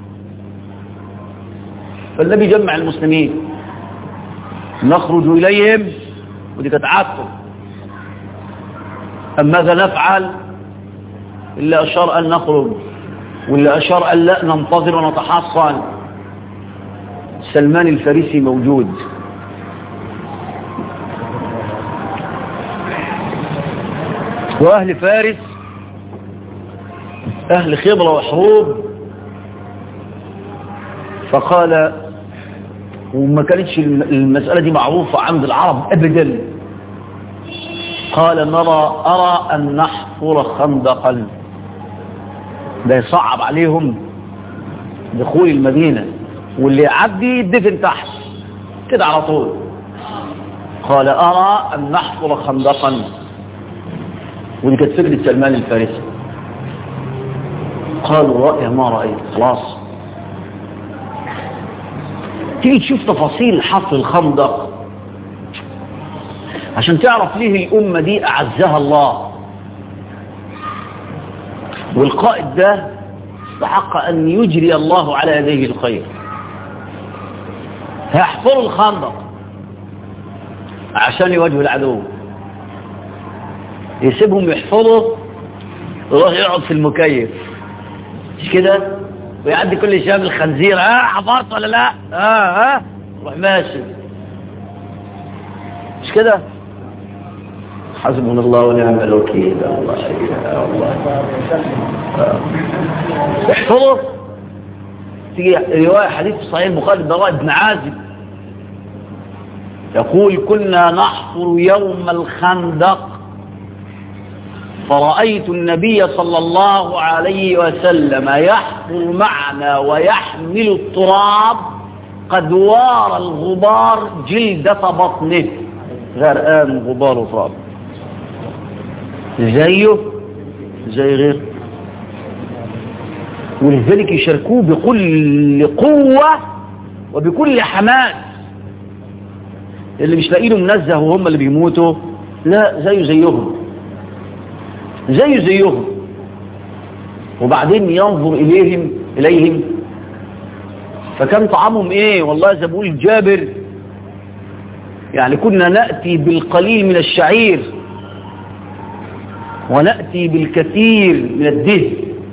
[SPEAKER 3] فالنبي جمع المسلمين، نخرج اليهم، ودي كانت عادته. أما ماذا نفعل؟ إلا أشار أن نخرج، وإلا أشار أن لا ننتظر ونتحصن. سلمان الفارسي موجود، وأهل فارس أهل خبرة وحروب. فقال، وما كانتش المسألة دي معروفة عند العرب أبدا، قال نرى أرى أن نحفر خندقا. ده يصعب عليهم دخول المدينة، واللي يعدي يدفن تحت كده على طول. قال أرى أن نحفر خندقا، ودي كانت فكرة سلمان الفارسي. قالوا رأي ما رأيت، خلاص. تيجي تشوف تفاصيل حفر الخندق عشان تعرف ليه الأمة دي أعزها الله. والقائد ده استحق أن يجري الله على يديه الخير. هيحفروا الخندق عشان يواجهوا العدو، يسيبهم يحفروا، يروح يقعد في المكيف مش كده، ويعدي كل شاب الخنزير، ها حفرت ولا لا؟ ها ها روح ماشي مش كده. حسبنا الله ونعم الوكيل. الله يا الله. احفظوا. تيجي رواية حديث في صحيح البخاري البراء بن عازب يقول كنا نحفر يوم الخندق فرأيت النبي صلى الله عليه وسلم يحفر معنا ويحمل التراب قد وار الغبار جلدة بطنه، غرقان غبار وتراب، زيه زي غير. ولذلك يشاركوه بكل قوة وبكل حماس. اللي مش لاقيله منزه وهم اللي بيموتوا، لا زيه زيهم زيه زيهم. وبعدين ينظر إليهم إليهم فكان طعامهم إيه؟ والله زي بقول جابر، يعني كنا نأتي بالقليل من الشعير ونأتي بالكثير من الدهن.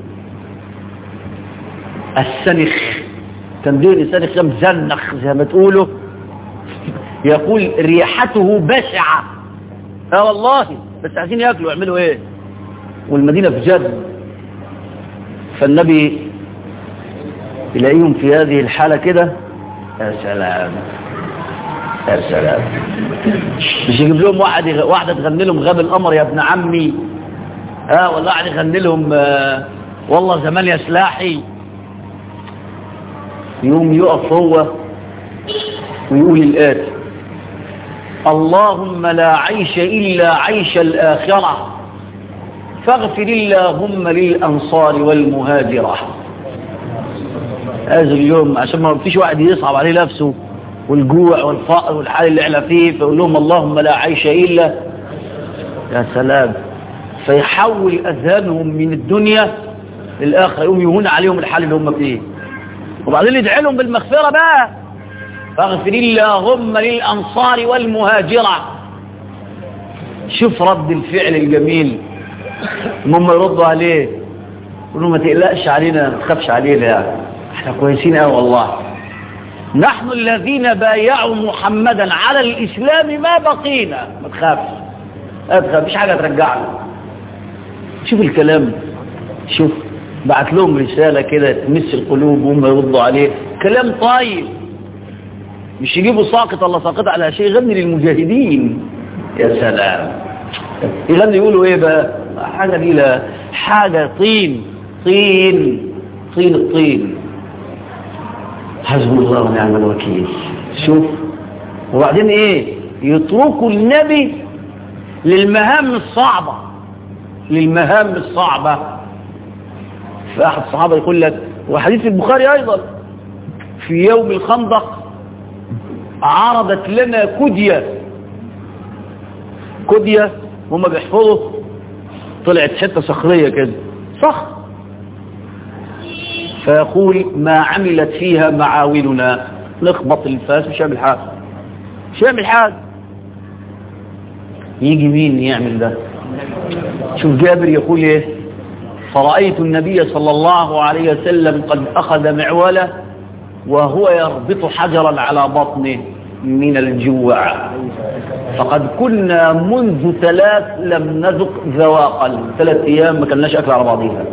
[SPEAKER 3] السنخ كان دهن سنخ مزنخ زي ما تقولوا. يقول ريحته بشعة. اه والله، بس عايزين ياكلوا يعملوا ايه؟ والمدينة في جد. فالنبي يلاقيهم في هذه الحالة كده، يا سلام يا سلام. مش يجيب لهم واحد واحدة تغني لهم غاب القمر يا ابن عمي، ها ولا واحد يغني لهم آه والله زمان يا سلاحي. يوم يقف هو ويقول الآتي: اللهم لا عيش إلا عيش الآخرة فاغفر اللهم للأنصار والمهاجرة. هذا اليوم عشان ما فيش واحد يصعب عليه نفسه والجوع والفقر والحال اللي احنا فيه، فيقول لهم اللهم لا عيش إلا. يا سلام. فيحول أذهانهم من الدنيا للآخرة، يقوم يهون عليهم الحال اللي هم فيه، وبعدين يدعي لهم بالمغفرة بقى: فاغفر اللهم للأنصار والمهاجرة. شوف رد الفعل الجميل. هم يردوا عليه يقولوا ما تقلقش علينا، ما تخافش علينا، يعني احنا كويسين قوي والله. نحن الذين بايعوا محمدا على الإسلام ما بقينا. ما تخافش ما تخافش، مش حاجة ترجعنا. شوف الكلام، شوف بعت لهم رسالة كده تمس القلوب وهم يردوا عليه كلام طيب، مش يجيبوا ساقط الله ساقط على شيء. يغني للمجاهدين، يا سلام، يغني يقولوا ايه بقى؟ حاجة دي لا حاجة طين طين طين الطين. حسبنا الله ونعم الوكيل. شوف، وبعدين ايه؟ يتركوا النبي للمهام الصعبة، للمهام الصعبة. فأحد الصحابة يقول لك، وحديث البخاري أيضا، في يوم الخندق عرضت لنا كدية كدية هم بيحفظوا، طلعت حتة صخرية كده صخر، فيقول ما عملت فيها معاولنا، نخبط الفاس مش يعمل حاجة، مش يعمل حاجة. يجي مين يعمل ده؟ شوف جابر يقول ايه؟ فرأيت النبي صلى الله عليه وسلم قد أخذ معوله وهو يربط حجرا على بطنه من الجوع، فقد كنا منذ ثلاث لم نذق ذواقا، ثلاث أيام ما كناش أكل على بعضيها.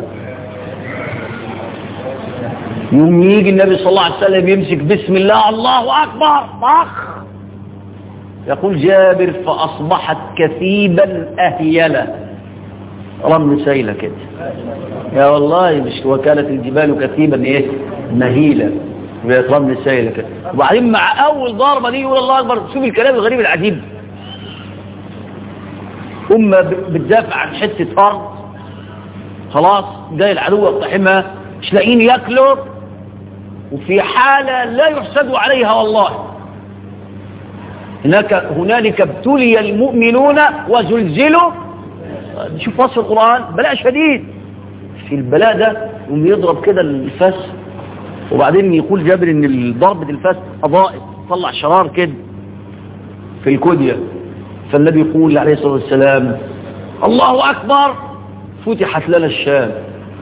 [SPEAKER 3] يوم يجي النبي صلى الله عليه وسلم يمسك بسم الله، الله أكبر، طخ. يقول جابر فأصبحت كثيبا أهيلة، رمل سيلة كده، يا والله مش وكانت الجبال كثيبا ايه مهيلة، رمل سيلة كده. وبعدين مع أول ضربة دي يقول الله أكبر. شوف الكلام الغريب العجيب، أمة بتدافع عن حتة أرض، خلاص جاي العدو يقتحمها، مش لاقيين ياكلوا، وفي حالة لا يحسد عليها والله. هناك هنالك ابتلي المؤمنون وزلزلوا. شوف وصف القرآن، بلاء شديد. في البلاء ده يقوم يضرب كده الفاس، وبعدين يقول جابر ان ضربة الفاس أضاءت، طلع شرار كده في الكدية. فالنبي يقول عليه الصلاة والسلام الله أكبر، فتحت لنا الشام.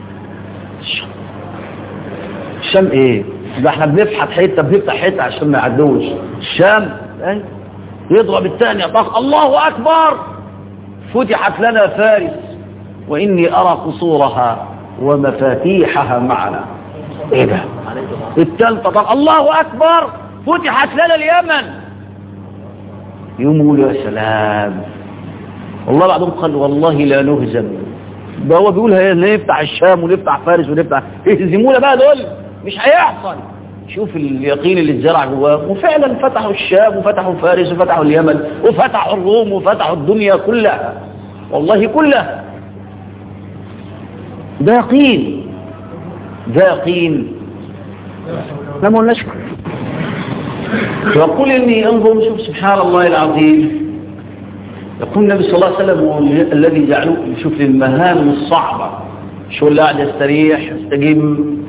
[SPEAKER 3] الشام ايه؟ ده احنا بنفتح حته بنفتح حته عشان ما يعدوش. الشام ايه؟ يضرب الثاني طخ، الله أكبر، فتحت لنا فارس وإني أرى قصورها ومفاتيحها معنا. ايه ده؟ الثالثة طخ، الله أكبر، فتحت لنا اليمن. يوم يقولوا يا سلام، والله بعضهم قال والله لا نهزم. ده هو بيقولها نفتح الشام ونفتح فارس ونفتح، يهزمونا بقى دول، مش هيحصل. شوف اليقين اللي اتزرع جواه، وفعلا فتحوا الشام وفتحوا فارس وفتحوا اليمن وفتحوا الروم وفتحوا الدنيا كلها، والله كلها. ده يقين، ده يقين. لما نشكر يقول إني انظر، شوف سبحان الله العظيم. يقول النبي صلى الله عليه وسلم الذي جعلوه يشوف المهام الصعبة، شو اللي قاعد يستريح يستجيب،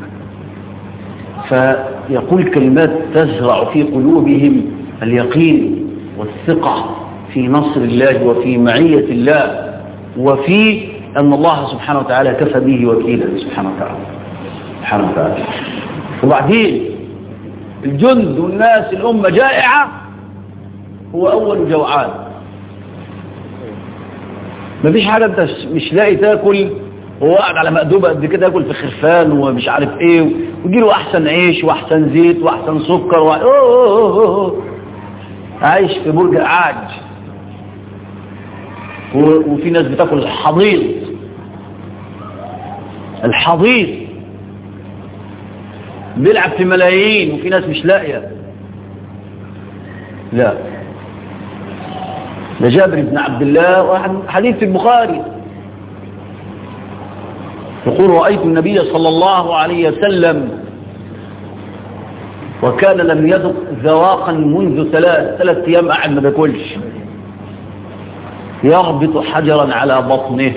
[SPEAKER 3] فيقول كلمات تزرع في قلوبهم اليقين والثقة في نصر الله وفي معية الله وفي أن الله سبحانه وتعالى كفى به وكيلا سبحانه وتعالى سبحانه وتعالى. وبعدين الجند والناس الأمة جائعة، هو أول جوعان، ما فيش حاجة انت مش لاقي تاكل، هو قاعد على مأدوبة قد كده ياكل في خرفان ومش عارف ايه، ويجي له احسن عيش واحسن زيت واحسن سكر و... أوه أوه أوه. عايش في برج عاج. و... وفي ناس بتاكل الحضيض، الحضيض بيلعب في ملايين، وفي ناس مش لاقيه. لا، ده جابر بن عبد الله، حديث في البخاري، يقول رأيت النبي صلى الله عليه وسلم وكان لم يذق ذواقا منذ ثلاث ثلاث أيام قاعد ما بياكلش، يربط حجرا على بطنه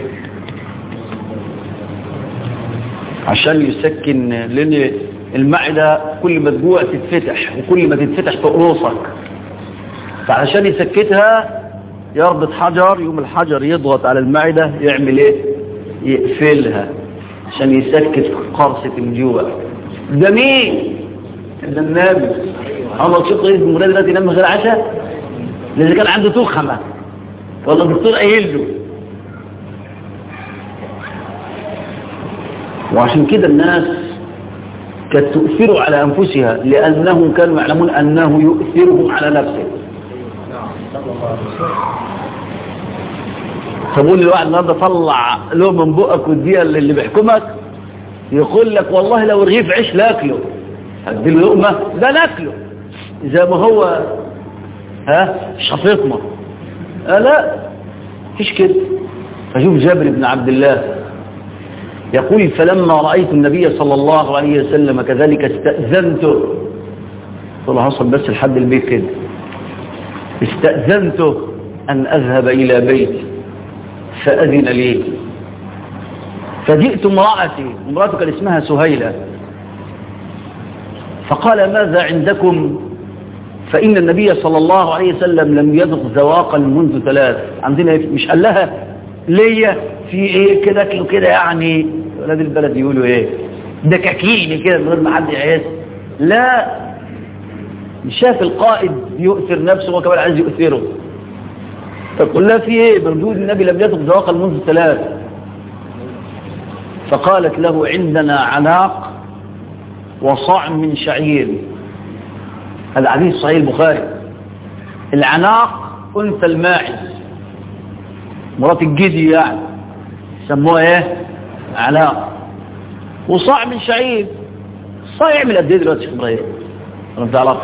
[SPEAKER 3] عشان يسكن، لأن المعدة كل ما تجوع تتفتح، وكل ما تتفتح تقرصك، فعشان يسكتها يربط حجر، يوم الحجر يضغط على المعدة يعمل ايه؟ يقفلها عشان يسكت قرصة الجوع. ده مين؟ ده النبي عمرك شفت رئيس الجمهورية دلوقتي ينام من غير عشاء؟ لأن كان عنده تخمة والله الدكتور قايل له. وعشان كده الناس كانت تؤثر على أنفسها لأنهم كانوا يعلمون أنه يؤثرهم على نفسه. فبقول للواحد النهارده طلع له من بقك والديه اللي بيحكمك يقول لك والله لو رغيف عيش لاكله هديله لقمه ده ناكله زي ما هو ها شفيطنا. آه لا مفيش كده. فشوف جابر بن عبد الله يقول فلما رأيت النبي صلى الله عليه وسلم كذلك استأذنته. قلت له حصل بس لحد البيت كده. استأذنته أن أذهب إلى بيتي فأذن لي فجئت امرأتي. امرأته كان اسمها سهيلة. فقال ماذا عندكم؟ فإن النبي صلى الله عليه وسلم لم يذق ذواقا منذ ثلاث. عندنا مش قال لها ليا في ايه كده كده كده يعني ولاد البلد يقولوا ايه دكاكيني كده من غير ما حد يحس. لا شاف القائد يؤثر نفسه وكمان عايز يؤثره. فقل لها في ايه بردود النبي لم يذق ذواقا منذ ثلاث. فقالت له عندنا عناق وصاع من شعير. هذا حديث صحيح البخاري. العناق انثى الماعز مرات الجدي يعني سموها ايه عناق. وصاع من شعير. الصاع يعمل قد ايه دلوقتي يا ابراهيم؟ انا ما تعرفش.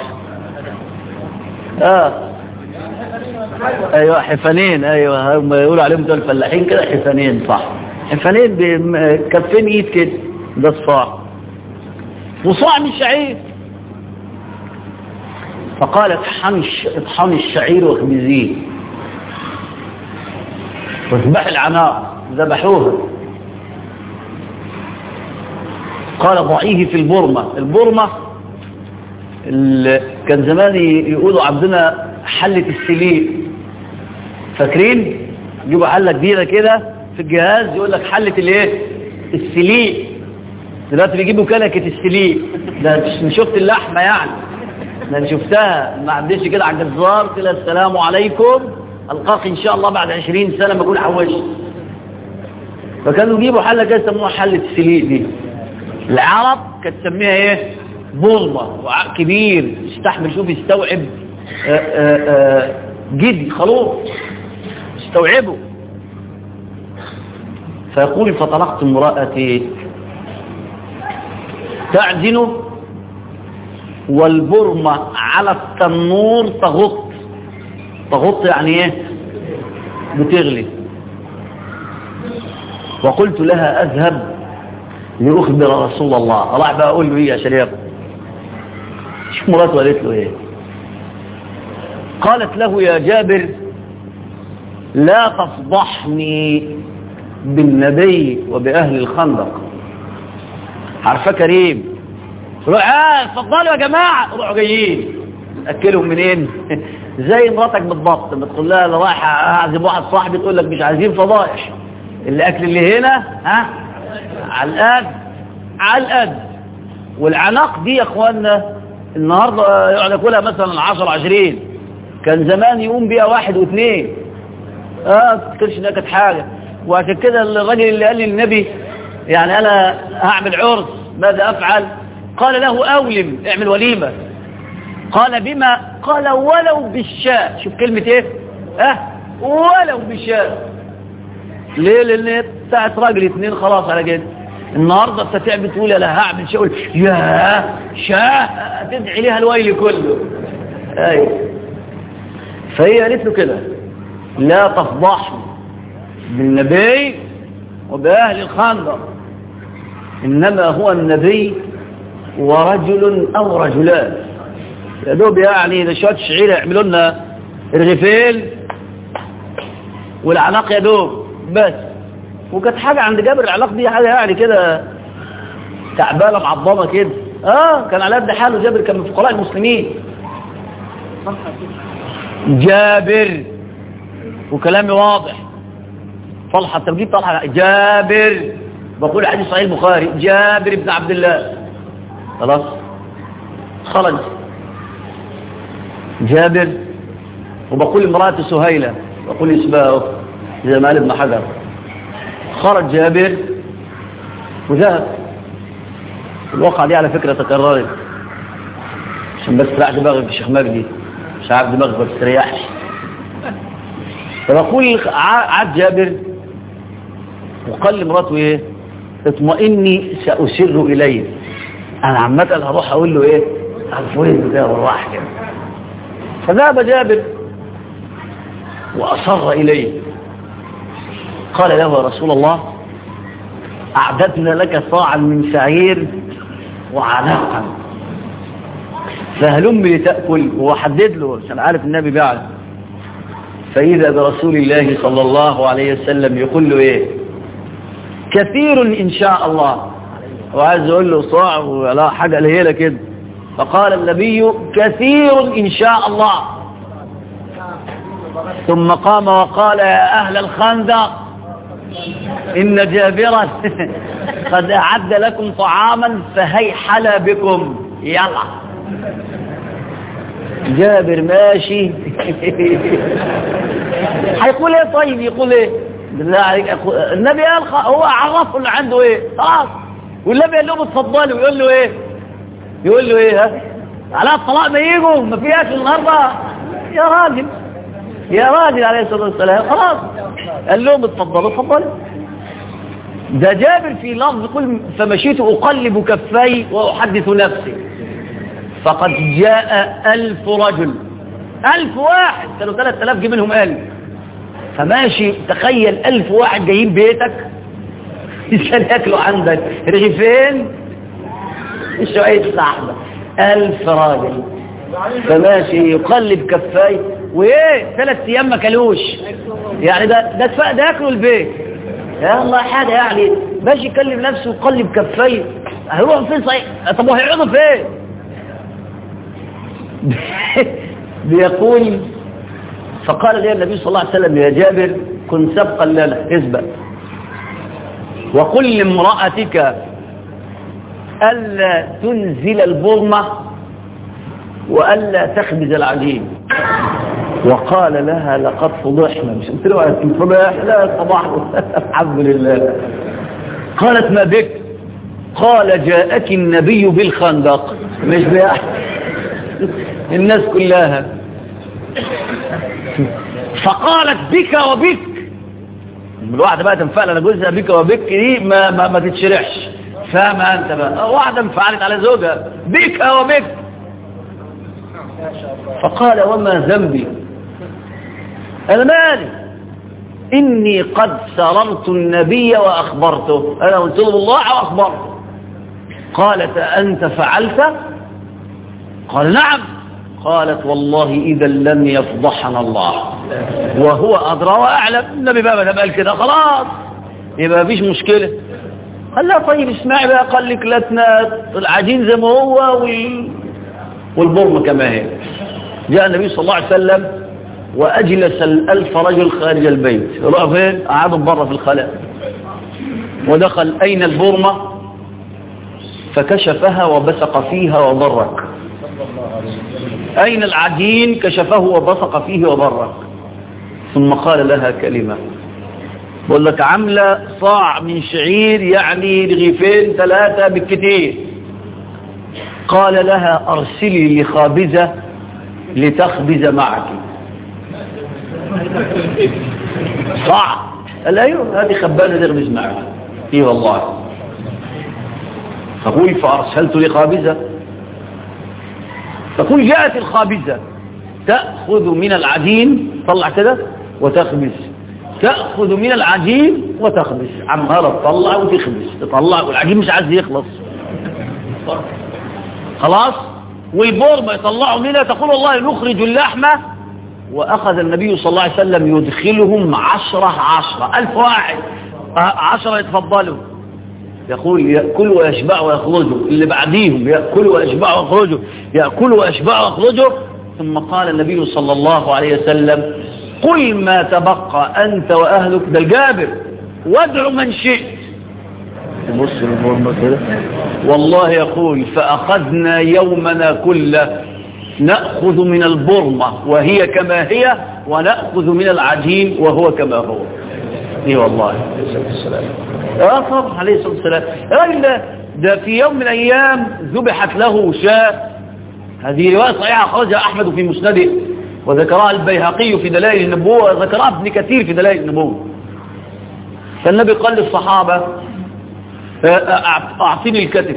[SPEAKER 3] اه ايوه حفنين. ايوه هم يقولوا عليهم دول الفلاحين كده حفنين. صح حفنين بكفين ايد كده ده الصاع. وصاع من شعير. فقالت حنش اطحني الشعير واخبزيه واذبح العناق. ذبحوها. قال ضعيه في البرمة. البرمة كان زمان يقولوا عندنا حلة السليق. فاكرين يجيبوا حلة كبيرة كده في الجهاز يقول لك حلة الايه السليق. دلوقتي بيجيبوا كنكة السليق. ده مش شفت اللحمة يعني انا شفتها ما عدتش كده على الجزار قلت لها السلام عليكم القاك ان شاء الله بعد عشرين سنة ما اقول حوشت. فكانوا يجيبوا حلة كده يسموها حلة السليق دي. العرب كانت تسميها ايه بولمة وعاء كبير يستحمل شوف يستوعب آآ آآ جدي خلوص استوعبه. فيقول فطلقت امرأتي تعزن والبرمة على التنور تغط. تغط يعني ايه بتغلي. وقلت لها اذهب لأخبر رسول الله. راح بقى اقول له ايه يا شريف؟ شوف مراته قالت له ايه. قالت له يا جابر لا تفضحني بالنبي وبأهل الخندق. عارفه كريم روح اه اتفضلوا يا جماعه روحوا جايين اكلهم منين؟ زي مراتك بالضبط لما تقول لها انا رايح اعزم واحد صاحبي تقول لك مش عايزين فضائح الاكل اللي هنا ها على القد على القد. والعناق دي يا اخوانا النهارده يقعد ياكلها مثلا عشرة عشرين. كان زمان يقوم بيها واحد واثنين. اه ما تفتكرش انها كانت حاجه. وعشان كده الراجل اللي قال للنبي يعني انا هعمل عرس ماذا افعل؟ قال له اولم اعمل وليمه. قال بما؟ قال ولو بالشاء. شوف كلمه ايه اه ولو بالشاء. ليه؟ لان بتاعت راجل اثنين خلاص على كده. النهارده انت تعب تقول انا هعمل شيء يا شاء تدعي ليها الويل كله. ايوه فهي قالت له كده لا تفضحني بالنبي وبأهل الخندق إنما هو النبي ورجل أو رجلان. يا دوب يعني ده شوية شعير يعملوا لنا رغيفين والعناق يا دوب بس. وكانت حاجة عند جابر العناق دي حاجة يعني كده تعبانة معظمة كده. اه كان على قد حاله. جابر كان من فقراء المسلمين. جابر وكلامي واضح. طلحة ترجيب طلحة جابر بقول حديث صحيح البخاري جابر بن عبد الله. خلاص خرج جابر وبقول امرأة سهيلة بقول اسمها زي ما قال ابن حجر. خرج جابر وذهب. الواقعة دي على فكرة تكررت عشان بس تريح دماغي في الشيخ مجدي مش عارف دماغي بس تريحش. فبقول عاد جابر وقال لمراته ايه اطمئني سأسر اليه انا عامة هروح اقول له ايه عفوين ده والراح كده. فذهب جابر وأصر إليه قال له يا رسول الله أعددنا لك صاعا من شعير وعناقا فهلم لتأكل. وحدد له عشان عارف النبي بعد. فإذا برسول الله صلى الله عليه وسلم يقول له إيه كثير إن شاء الله. وعايز يقول له صاع ولا حاجة قليلة كده. فقال النبي كثير إن شاء الله. ثم قام وقال يا أهل الخندق إن جابرا قد أعد لكم طعاما فهيحل بكم يلا. جابر ماشي هيقول ايه طيب يقول ايه بالله عليك النبي قال هو عرفه اللي عنده ايه خلاص. والنبي قال له اتفضلوا ويقول له ايه يقول له ايه ها على الطلاق ما يجوا ما فيهاش النهارده يا راجل يا راجل عليه الصلاه والسلام خلاص قال لهم اتفضلوا اتفضلوا. ده جابر في لفظ يقول فمشيت اقلب كفي واحدث نفسي فقد جاء ألف رجل ألف واحد كانوا ثلاثة آلاف جي منهم ألف. فماشي تخيل ألف واحد جايين بيتك عشان ياكلوا عندك رغيفين شوية لحمة ألف راجل. فماشي يقلب كفاي وايه ثلاث ايام ما كلوش يعني ده ده اتفق ده ياكلوا البيت يا الله حاجه يعني باش يكلم نفسه ويقلب كفاي هيروح فين صحيح. طب وهيقعدوا فين بيقول فقال لي النبي صلى الله عليه وسلم يا جابر كن سبقا لنا اسبق وقل لامرأتك ألا تنزل البرمة وألا تخبز العجين. وقال لها لقد فضحنا مش قلت له فضح لا فضحنا الحمد لله. قالت ما بك قال جاءك النبي بالخندق مش بيح الناس كلها. فقالت بك وبك الواحدة بقى تنفعل انا جوزها بك وبك دي ما, ما, ما تتشرحش فاهم انت بقى واحدة انفعلت على زوجها بك وبك. فقال وما ذنبي انا مالي اني قد سررت النبي واخبرته انا قلت له الله واخبرته. قالت انت فعلت قال نعم. قالت والله اذا لم يفضحنا الله وهو ادرى واعلم. النبي بقى ما قال كده خلاص يبقى مفيش مشكله. قال لا طيب اسمعي بقى قال لك لاتنا العجين زي ما هو وال... والبرمه كما هي. جاء النبي صلى الله عليه وسلم واجلس الالف رجل خارج البيت. راح فين قعدوا بره في الخلاء ودخل اين البرمه فكشفها وبصق فيها وبرك. أين العجين كشفه وبصق فيه وبرك. ثم قال لها كلمة بقول لك عاملة صاع من شعير يعني رغيفين ثلاثة بالكثير. قال لها أرسلي لخابزة لتخبز معك. صاع قال أيوه هذه خبانة تخبز معك. إيه والله. فقول فأرسلت لخابزة. تقول جاءت الخابزة تأخذ من العجين طلع كده وتخبز تأخذ من العجين وتخبز عمالة تطلع وتخبز تطلع والعجين مش عايز يخلص خلاص. والبرمة يطلعوا منها تقول والله نخرج اللحمة. وأخذ النبي صلى الله عليه وسلم يدخلهم عشرة عشرة ألف واحد عشرة يتفضلوا. يقول يأكلوا ويشبعوا ويخرجوا اللي بعديهم يأكلوا ويشبعوا ويخرجوا يأكلوا ويشبعوا ويخرجوا. ثم قال النبي صلى الله عليه وسلم قل ما تبقى أنت وأهلك ده الجابر وادعوا من شئت. بص البرمة كده والله يقول فأخذنا يومنا كله نأخذ من البرمة وهي كما هي ونأخذ من العجين وهو كما هو. اي والله عليه الصلاة والسلام. آخر عليه الصلاة والسلام الراجل ده, ده في يوم من الأيام ذبحت له شاة. هذه رواية صحيحة خرجها أحمد في مسنده وذكرها البيهقي في دلائل النبوة وذكرها ابن كثير في دلائل النبوة. فالنبي قال للصحابة أعطيني الكتف،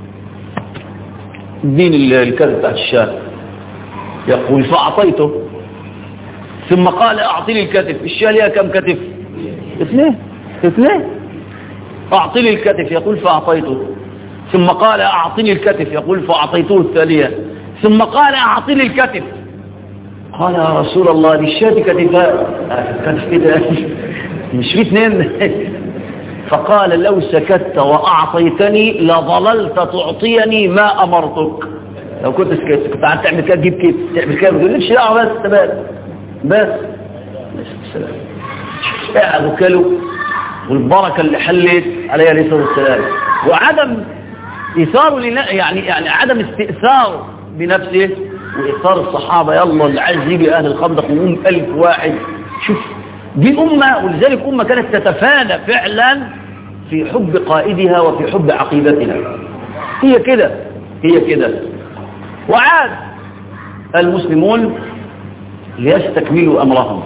[SPEAKER 3] دين الكتف بتاعت الشاة. يقول فأعطيته، ثم قال أعطيني الكتف. الشاة ليها كم كتف؟ اثنين اثنين. أعطيني الكتف، يقول فأعطيته. ثم قال أعطيني الكتف، يقول فأعطيته الثانية. ثم قال أعطيني الكتف. قال يا رسول الله دي الشاة كتفاء، كتف كده مش في اثنين. فقال لو سكت وأعطيتني لظللت تعطيني ما أمرتك. لو كنت سكت كنت قاعد تعمل كده تجيب كده تعمل كده ما تقولش لا بس بس بس السلام قاعد وكلوا والبركة اللي حلت عليه عليه الصلاة والسلام. وعدم إثاره يعني يعني عدم استئثار بنفسه وإثار الصحابة. يلا اللي عايز يجي أهل الخندق ويقوم ألف واحد. شوف دي أمة، ولذلك أمة كانت تتفانى فعلا في حب قائدها وفي حب عقيدتها. هي كده هي كده. وعاد المسلمون ليستكملوا أمرهم.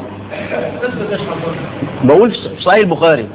[SPEAKER 3] بقول في صحيح البخاري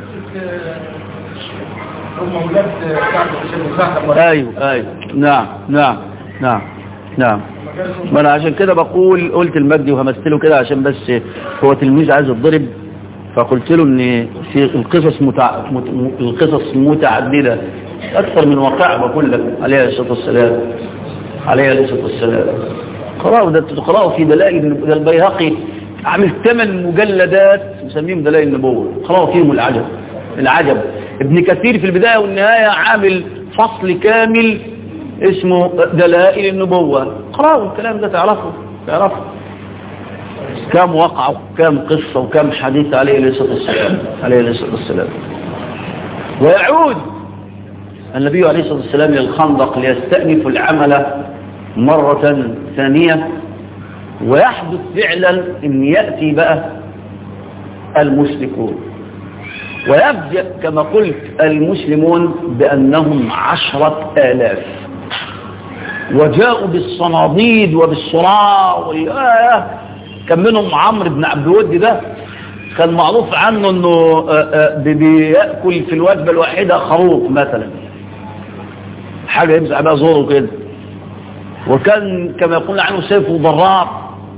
[SPEAKER 3] ايوه ايوه نعم نعم نعم نعم. ما انا عشان كده بقول قلت المجدي وهمثله كده عشان بس هو تلميذ عايز يتضرب، فقلت له ان في القصص متع... القصص متعدده اكثر من واقع. بقول لك عليه الصلاه والسلام عليه الصلاه والسلام قرأوا ده تقرأوا في دلائل البيهقي عامل ثمان مجلدات مسميهم دلائل النبوة. قرأوا فيهم العجب العجب. ابن كثير في البداية والنهاية عامل فصل كامل اسمه دلائل النبوة. قرأوا الكلام ده تعرفوا تعرفوا كم وقع وكم قصة وكم حديث عليه الصلاة والسلام عليه الصلاة والسلام. ويعود النبي عليه الصلاة والسلام للخندق ليستأنف العمل مرة ثانية. ويحدث فعلا ان يأتي بقى المشركون ويبدأ كما قلت المسلمون بأنهم عشرة آلاف وجاءوا بالصناديد وبالصراع. كان منهم عمرو بن عبد الود ده كان معروف عنه انه بيأكل في الوجبة الواحدة خروف مثلا، حاجة يمسح بقى زوره كده. وكان كما يقول عنه سيفه ضراب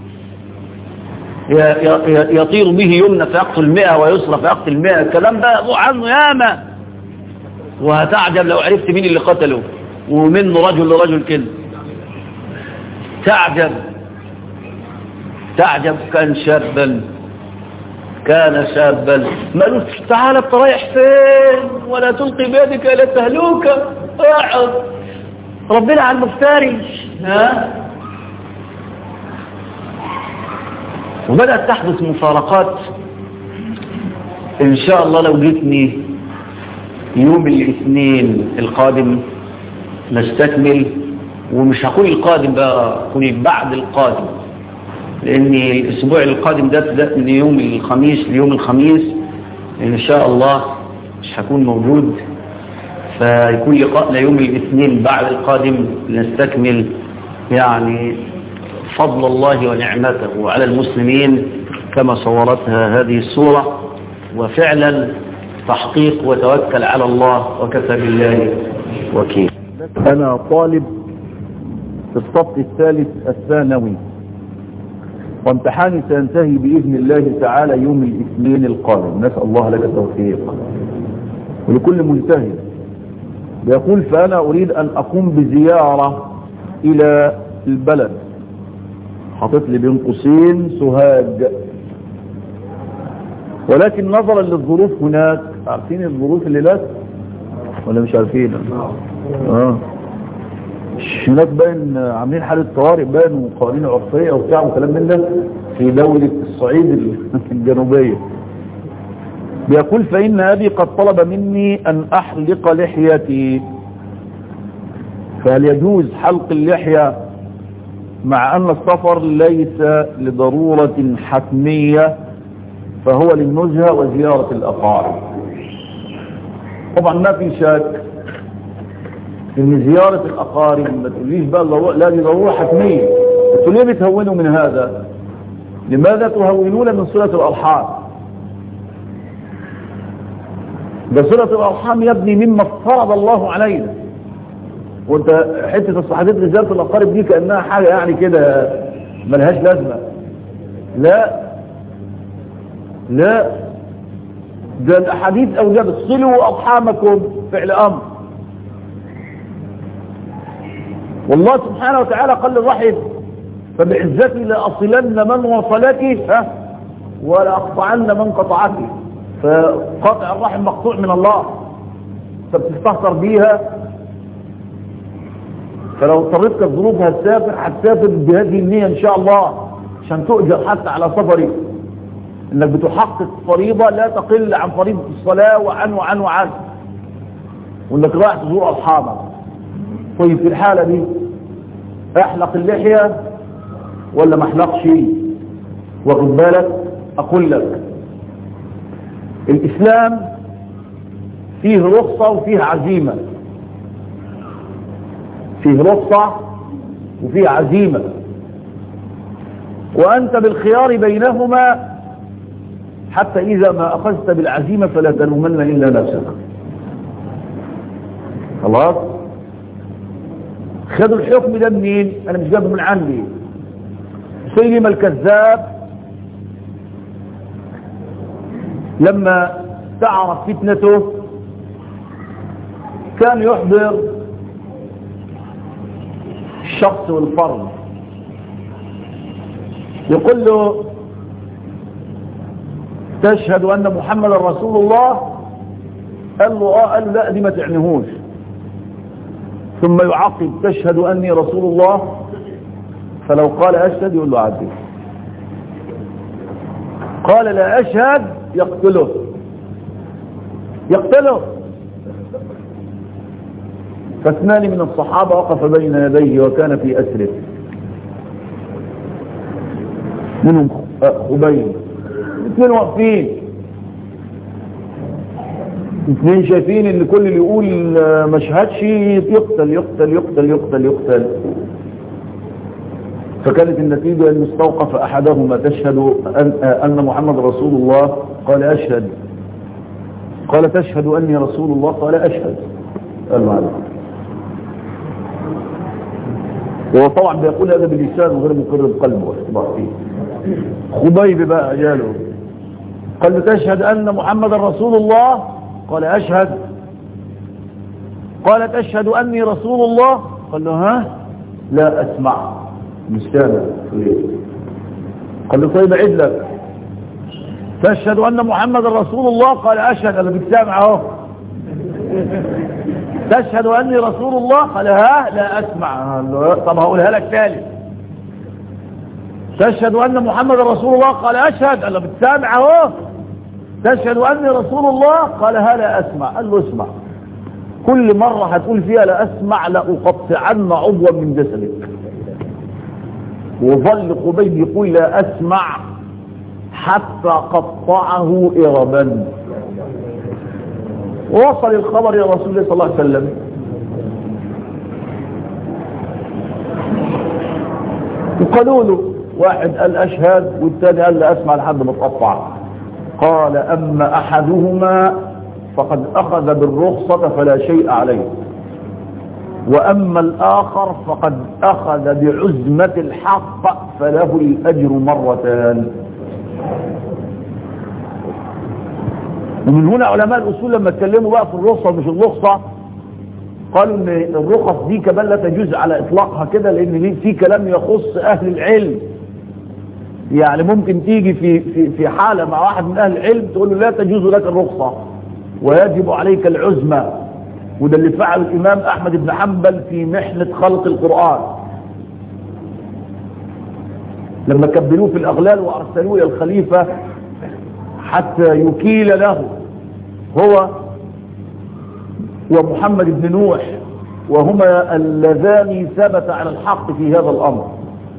[SPEAKER 3] يطير به يمنى فيقتل مئة ويسرى فيقتل مئة. الكلام ده يضوع عنه ياما. وهتعجب لو عرفت مين اللي قتله ومنه رجل لرجل كده. تعجب تعجب. كان شابا كان شابا مالوش تعالى بتريح فين ولا تلقي بيدك الى التهلوكه. اقعد ربنا على المفترش. ها وبدأت تحدث مفارقات. ان شاء الله لو جيتني يوم الاثنين القادم نستكمل. ومش هقول القادم بقى، هقول بعد القادم، لان الاسبوع القادم ده ابتداء من يوم الخميس ليوم الخميس ان شاء الله مش هكون موجود. فيكون لقاءنا يوم الاثنين بعد القادم لنستكمل يعني فضل الله ونعمته على المسلمين كما صورتها هذه السورة. وفعلا تحقيق وتوكل على الله وكفى بالله وكيل.
[SPEAKER 4] أنا طالب في الصف الثالث الثانوي وامتحاني سينتهي بإذن الله تعالى يوم الاثنين القادم. نسأل الله لك التوفيق ولكل منتهي. يقول فأنا أريد أن أقوم بزيارة إلى البلد، حطيت لي بين قوسين سوهاج، ولكن نظرا للظروف هناك، عارفين الظروف اللي لا ولا مش عارفين؟ اه هناك باين عاملين حالة طوارئ باين وقوانين عرفية وبتاع وكلام من ده في دولة الصعيد الجنوبية. بيقول فإن أبي قد طلب مني أن أحلق لحيتي، فهل يجوز حلق اللحية مع أن السفر ليس لضرورة حتمية فهو للنزهة وزيارة الأقارب. طبعا ما في شك ان زيارة الأقارب ما تقوليش بقى لا دي ضرورة حتمية. انتوا ليه بتهونوا من هذا؟ لماذا تهونون من صلة الأرحام؟ ده صلة الأرحام يا ابني مما افترض الله علينا. وانت حتة الصحابية لزيارة الأقارب دي كأنها حاجة يعني كده ملهاش لازمة. لا لا ده الأحاديث أوجبت صلوا أرحامكم فعل أمر. والله سبحانه وتعالى قال للرحم فبعزتي لأصلن من وصلك ها ولأقطعن من قطعك. فقطع الرحم مقطوع من الله فبتستهتر بيها. فلو اضطريتك الظروف هتسافر هتسافر بهذه النية ان شاء الله عشان تؤجر حتى على سفرك انك بتحقق فريضة لا تقل عن فريضة الصلاة وعن وعن وعن وانك رايح تزور ارحامك. طيب في الحالة دي احلق اللحية ولا ما احلقش؟ واخد بالك؟ اقول لك الاسلام فيه رخصة وفيه عزيمة. فيه رخصة وفيه عزيمة وأنت بالخيار بينهما حتى إذا ما أخذت بالعزيمة فلا تلومن إلا نفسك. خلاص؟ خذوا الحكم ده منين؟ أنا مش جايبه من عندي. مسيلمة الكذاب لما تعرف فتنته كان يحضر الشخص والفرد يقول له تشهد أن محمد رسول الله؟ قال له آه. قال له لا دي ما تعنيهوش. ثم يعقب تشهد أني رسول الله؟ فلو قال أشهد يقول له عدل. قال لا أشهد يقتله يقتله. فاثنان من الصحابة وقف بين يديه وكان في أسره منهم خبيب. اثنين واقفين اثنين شايفين ان كل اللي يقول ما شهدش يقتل يقتل يقتل يقتل يقتل. فكانت النتيجة ان استوقف احدهما تشهد ان محمد رسول الله؟ قال اشهد. قال تشهد اني رسول الله؟ قال اشهد. قال معلوم. هو طبعا بيقول هذا باللسان وغير مقر بقلبه واختبار فيه. خبيب بقى جاله قال له تشهد أن محمد رسول الله؟ قال أشهد. قال تشهد أني رسول الله؟ قال له ها لا أسمع مش سامع. قال له طيب عد لك. تشهد أن محمد رسول الله؟ قال أشهد. أنا بتسامع اهو. تشهد أني رسول الله؟ قال ها لا أسمع. طب هقولها لك ثالث. تشهد أن محمد رسول الله؟ قال أشهد. قال له بتسامع اهو. تشهد أني رسول الله؟ قال ها لا أسمع. قال له اسمع كل مرة هتقول فيها لا أسمع لأقطعن عضوا من جسدك. وظل خبيب يقول لا أسمع حتى قطعه إربا. ووصل الخبر إلى رسول الله صلى الله عليه وسلم. وقالوا له واحد قال أشهد والثاني قال لا أسمع لحد ما تقطع. قال أما أحدهما فقد أخذ بالرخصة فلا شيء عليه وأما الآخر فقد أخذ بعزمة الحق فله الأجر مرتان. ومن هنا علماء الأصول لما اتكلموا بقى في الرخصة مش الرخصة قالوا ان الرخص دي كمان لا تجوز على إطلاقها كده لأن في كلام يخص أهل العلم. يعني ممكن تيجي في في في حالة مع واحد من أهل العلم تقول له لا تجوز لك الرخصة ويجب عليك العزمة. وده اللي فعل الإمام أحمد بن حنبل في محنة خلق القرآن لما كبلوه في الأغلال وأرسلوه إلى الخليفة حتى يكيل له هو ومحمد بن نوح وهما اللذان ثبت على الحق في هذا الأمر.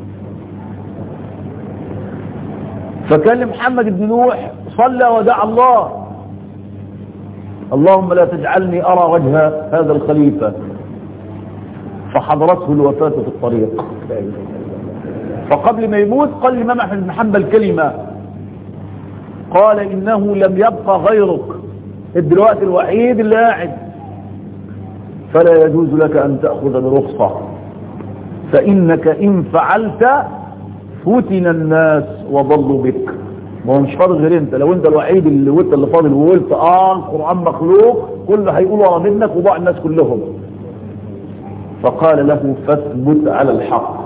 [SPEAKER 4] فكان محمد بن نوح صلى ودعا الله: اللهم لا تجعلني أرى وجه هذا الخليفة. فحضرته الوفاة في الطريق، فقبل ما يموت قال الإمام أحمد بن حنبل كلمة، قال: إنه لم يبقى غيرك، الدلوقتي الوحيد اللي قاعد، فلا يجوز لك أن تأخذ برخصة، فإنك إن فعلت فتن الناس وضلوا بك. ما هو مش فاضل غير انت، لو انت الوحيد اللي وانت اللي فاضل وقلت اه القرآن مخلوق كله هيقولوا ورا منك وضاع الناس كلهم. فقال له: فاثبت على الحق.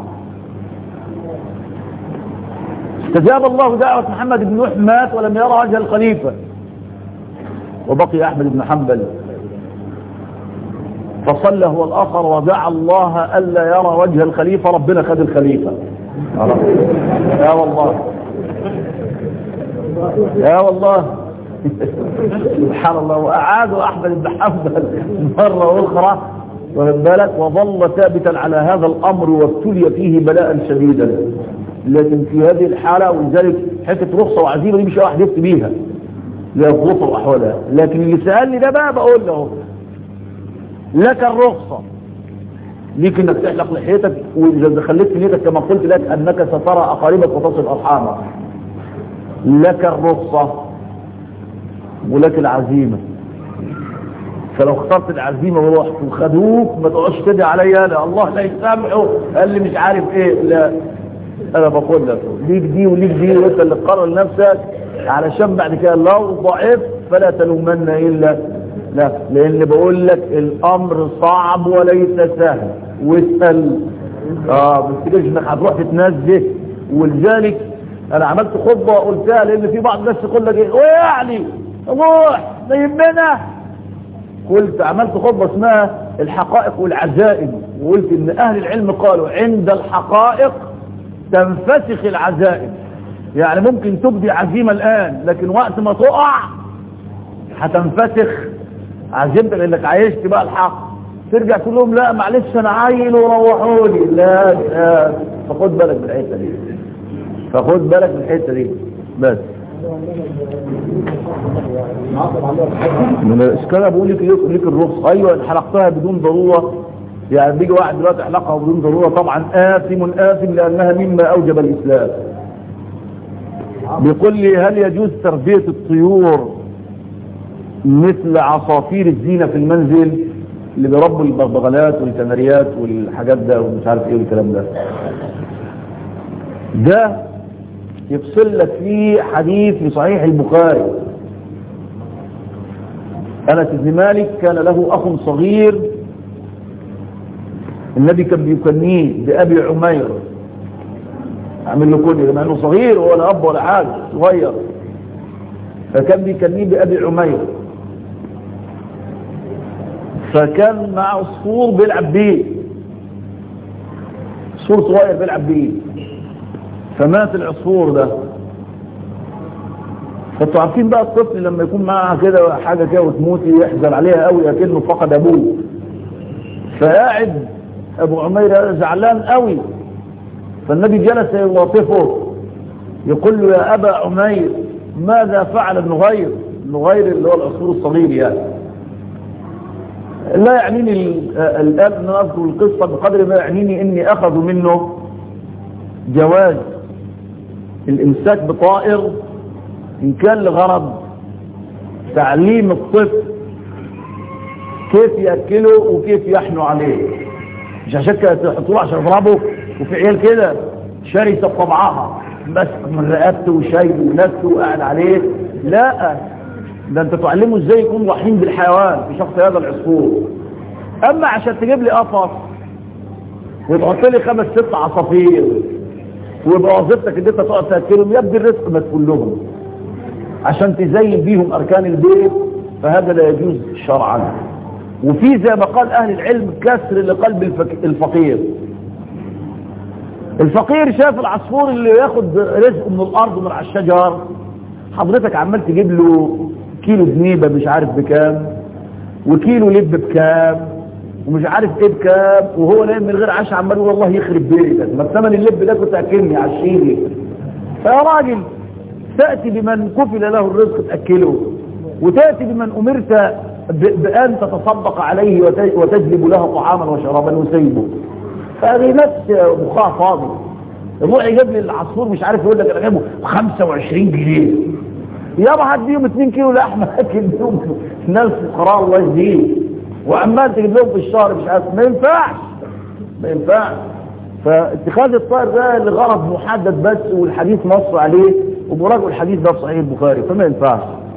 [SPEAKER 4] استجاب الله دعوة محمد بن نوح، مات ولم يرى وجه الخليفة، وبقي أحمد بن حنبل فصلى هو الآخر ودعا الله ألا يرى وجه الخليفة. ربنا خد الخليفة. يا والله يا والله سبحان الله. وأعادوا أحمد بن حنبل مرة أخرى واخد بالك، وظل ثابتا على هذا الأمر وابتلي فيه بلاء شديدا. لكن في هذه الحالة، ولذلك حكة رخصة وعزيمة دي مش واحد يفتي بيها لظروفها وأحوالها. لكن اللي سألني ده بقى بقول له: لك الرخصة، ليك انك تحلق لحيتك، واذا خليت في نيتك كما قلت لك انك سترى اقاربك وتصل ارحامك. لك الرخصة ولك العزيمة. فلو اخترت العزيمة ورحت وخدوك ما تقعدش تدعي عليا لا الله لا يسامحه قال لي مش عارف ايه. لا، انا بقول لك ليك دي وليك دي، وانت اللي تقرر لنفسك، علشان بعد كده لو ضعف فلا تلومن الا لا. لان بقول لك الامر صعب وليس سهل، واسال اه بس تجيش انك هتروح تتنزه. ولذلك انا عملت خطبه قلتها، لان في بعض الناس يقول لك ايه يعني روح يهمنا. قلت عملت خطبه اسمها الحقائق والعزائم، وقلت ان اهل العلم قالوا عند الحقائق تنفسخ العزائم. يعني ممكن تبدي عزيمه الان، لكن وقت ما تقع هتنفسخ عزيمتك لانك عايشت بقى الحق. ترجع تقول لهم لا معلش انا عايل وروحوا لي. لا, لا. فخد بالك من الحته دي، فخد بالك من الحته دي بس. من الاشكال بقول لك ليك الرخصه. ايوه ان حلقتها بدون ضروره، يعني بيجي واحد دلوقتي يحلقها بدون ضروره طبعا آثم آثم لانها مما اوجب الاسلام. بيقول لي هل يجوز تربيه الطيور مثل عصافير الزينه في المنزل اللي بيربوا البغبغانات والكناريات والحاجات ده ومش عارف ايه والكلام ده؟ ده يفصل لك فيه حديث في صحيح البخاري. أنس بن مالك كان له أخ صغير، النبي كان بيكنيه بأبي عمير، عمل له كنيه مع انه صغير ولا أب ولا حاجة، صغير، فكان بيكنيه بأبي عمير. فكان مع عصفور بيلعب بيه، عصفور صغير بيلعب بيه، فمات العصفور ده. فانتوا عارفين بقى الطفل لما يكون معاه كده حاجه كده وتموت يحزن عليها قوي اكنه فقد ابوه. فقاعد ابو عمير زعلان قوي، فالنبي جلس يلاطفه يقول له يا ابا عمير ماذا فعل النغير؟ النغير اللي هو العصفور الصغير يعني. لا يعنيني الان ان اذكر القصه بقدر ما يعنيني اني اخذوا منه جواز الامساك بطائر ان كان لغرض تعليم الطفل كيف ياكله وكيف يحنو عليه، مش عشان كده تحطوه عشان يضربه. وفي عيال كده شرسه بطبعها بس من رقبته وشايله ونفسه وقاعد عليه. لا، ده انت تعلمه ازاي يكون رحيم بالحيوان في شخص هذا العصفور. اما عشان تجيب لي قفص وتحط لي خمس ست عصافير ويبقى وظيفتك ان انت تقعد تاكلهم، يبدي الرزق مسؤول لهم عشان تزين بيهم اركان البيت، فهذا لا يجوز شرعا. وفي زي ما قال اهل العلم كسر لقلب الفقير. الفقير شاف العصفور اللي ياخد رزقه من الارض ومن على الشجر، حضرتك عمال تجيب له كيلو زنيبه مش عارف بكام، وكيلو لب بكام، ومش عارف ايه بكام، وهو نايم من غير عشاء عمال يقول والله يخرب بيتك ما ثمن اللب ده كنت اكلني عشيني. فيا راجل تأتي بمن كفل له الرزق تأكله، وتأتي بمن أمرت بأن تتصدق عليه وتجلب له طعاما وشرابا وسيبه. فهذه نفس مخها فاضي. الروح يجيب لي العصفور مش عارف يقول لك انا جايبه خمسة وعشرين جنيه، يابا هديهم اتنين كيلو لحمه اكل بيهم ناس فقراء الله يهديه، وعمال تجيب لهم في الشهر مش عارف. ما ينفعش ما ينفعش. فاتخاذ الطائر ده لغرض محدد بس، والحديث نص عليه ومراجع الحديث ده في صحيح البخاري، فما ينفعش.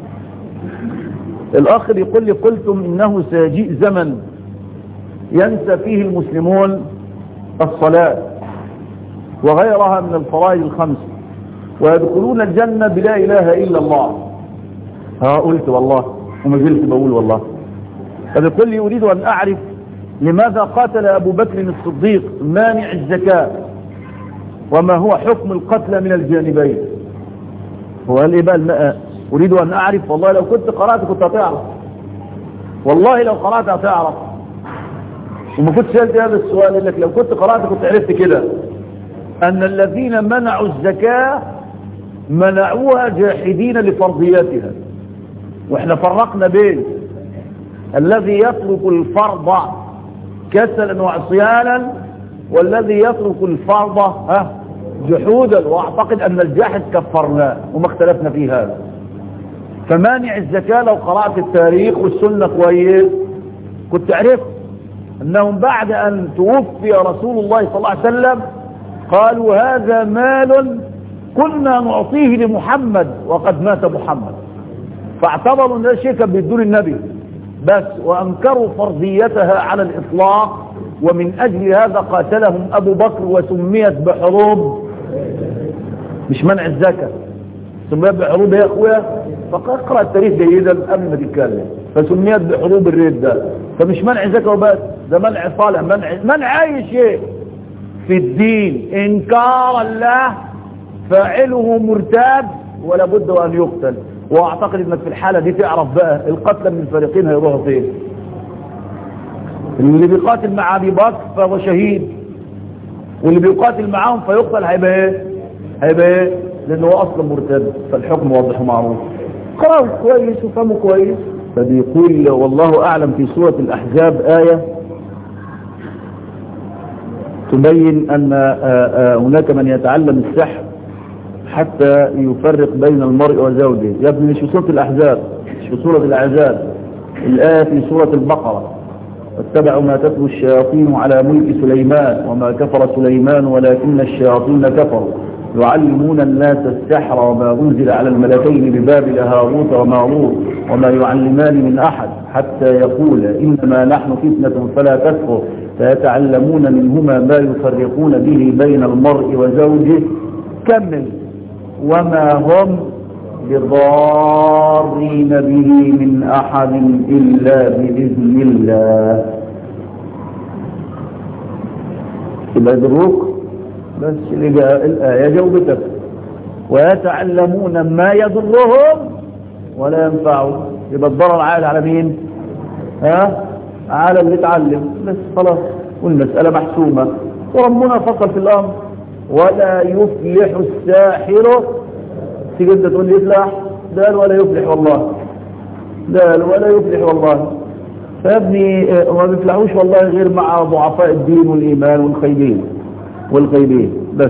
[SPEAKER 4] الاخ يقول لي قلتم انه سيجيء زمن ينسى فيه المسلمون الصلاة وغيرها من الفرائض الخمس ويدخلون الجنة بلا إله إلا الله. ها قلت والله وما زلت بقول والله. فبيقول لي أريد أن أعرف لماذا قاتل أبو بكر الصديق مانع الزكاة، وما هو حكم القتل من الجانبين. هو قال إيه بقى الماء؟ أريد أن أعرف. والله لو كنت قرأت كنت هتعرف، والله لو قرأت هتعرف. وما كنت سألت هذا السؤال لك لو كنت قرأت كنت عرفت كده، أن الذين منعوا الزكاة منعوها جاحدين لفرضياتها. وإحنا فرقنا بين الذي يترك الفرض كسلا وعصيانا والذي يترك الفرض ها جحودا، واعتقد ان الجاحد كفرناه وما اختلفنا في هذا. فمانع الزكاة لو قرأت التاريخ والسنة كويس كنت عرفت انهم بعد ان توفي رسول الله صلى الله عليه وسلم قالوا هذا مال كنا نعطيه لمحمد وقد مات محمد، فاعتبروا ان ده شيء كان بيدون النبي بس، وانكروا فرضيتها على الاطلاق، ومن اجل هذا قاتلهم ابو بكر وسميت بحروب مش منع الزكاة، سميت بحروب يا اخويا. فاقرأ التاريخ جيدا قبل ما تتكلم. فسميت بحروب الردة، فمش منع زكاة وبس، ده منع صالح، منع منع اي شيء في الدين انكار الله فاعله مرتاد ولا بد ان يقتل. واعتقد انك في الحالة دي تعرف بقى القتلى من الفريقين هيروحوا فين. اللي بيقاتل مع ابي بكر فهو شهيد، واللي بيقاتل معاهم فيقتل هيبقى ايه؟ هيبقى ايه؟ لانه هو اصلا مرتد. فالحكم واضح ومعروف. قرأوا كويس وفهموا كويس. فبيقول والله اعلم في سورة الاحزاب آية تبين ان هناك من يتعلم السحر حتى يفرق بين المرء وزوجه. يا ابني مش في سورة الأحزاب، مش في سورة الأحزاب، الآية في سورة البقرة. واتبعوا ما تتلو الشياطين على ملك سليمان وما كفر سليمان ولكن الشياطين كفروا يعلمون الناس السحر وما أنزل على الملكين ببابل هاروت وماروت وما يعلمان من أحد حتى يقول إنما نحن فتنة فلا تكفر فيتعلمون منهما ما يفرقون به بين المرء وزوجه. كمل. وما هم بضارين به من أحد إلا بإذن الله. يبقى يدروك بس اللي جاء الآية جاوبتك. ويتعلمون ما يضرهم ولا ينفعهم. يبقى الضرر عائد على مين؟ ها؟ على اللي اتعلم بس خلاص، والمسألة محسومة. وربنا فصل في الأمر ولا يفلح الساحر. تيجي انت تقول لي يفلح؟ قال ولا يفلح والله، قال ولا يفلح والله. فيا ابني ما بيفلحوش والله غير مع ضعفاء الدين والإيمان والخيبين والغيبين بس.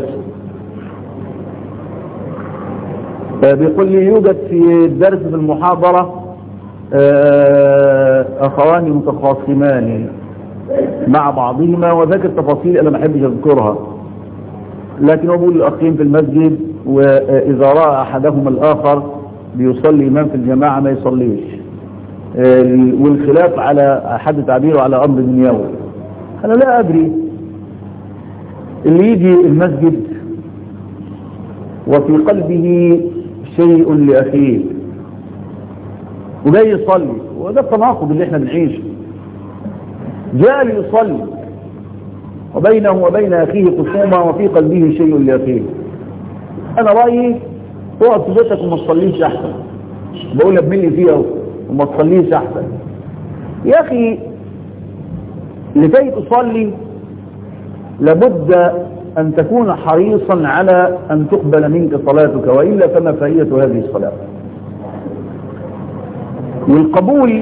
[SPEAKER 4] بيقول لي يوجد في الدرس في المحاضرة أخوان متخاصمان مع بعضهما، وذكر تفاصيل أنا ما أحبش أذكرها، لكن هو بيقول للأخين في المسجد وإذا رأى أحدهما الآخر بيصلي إمام في الجماعة ما يصليش، والخلاف على حد تعبيره على أمر دنيوي. أنا لا أدري. اللي يجي المسجد وفي قلبه شيء لأخيه وجاي يصلي، وده التناقض اللي احنا بنعيشه. جاء ليصلي وبينه وبين أخيه خصومة وفي قلبه شيء لأخيه. أنا رأيي تقعد في بيتك وما تصليش أحسن. بقول ابني فيها وما تصليش أحسن. يا أخي لكي تصلي لابد أن تكون حريصا على أن تقبل منك صلاتك، وإلا فما فائدة هذه الصلاة؟ والقبول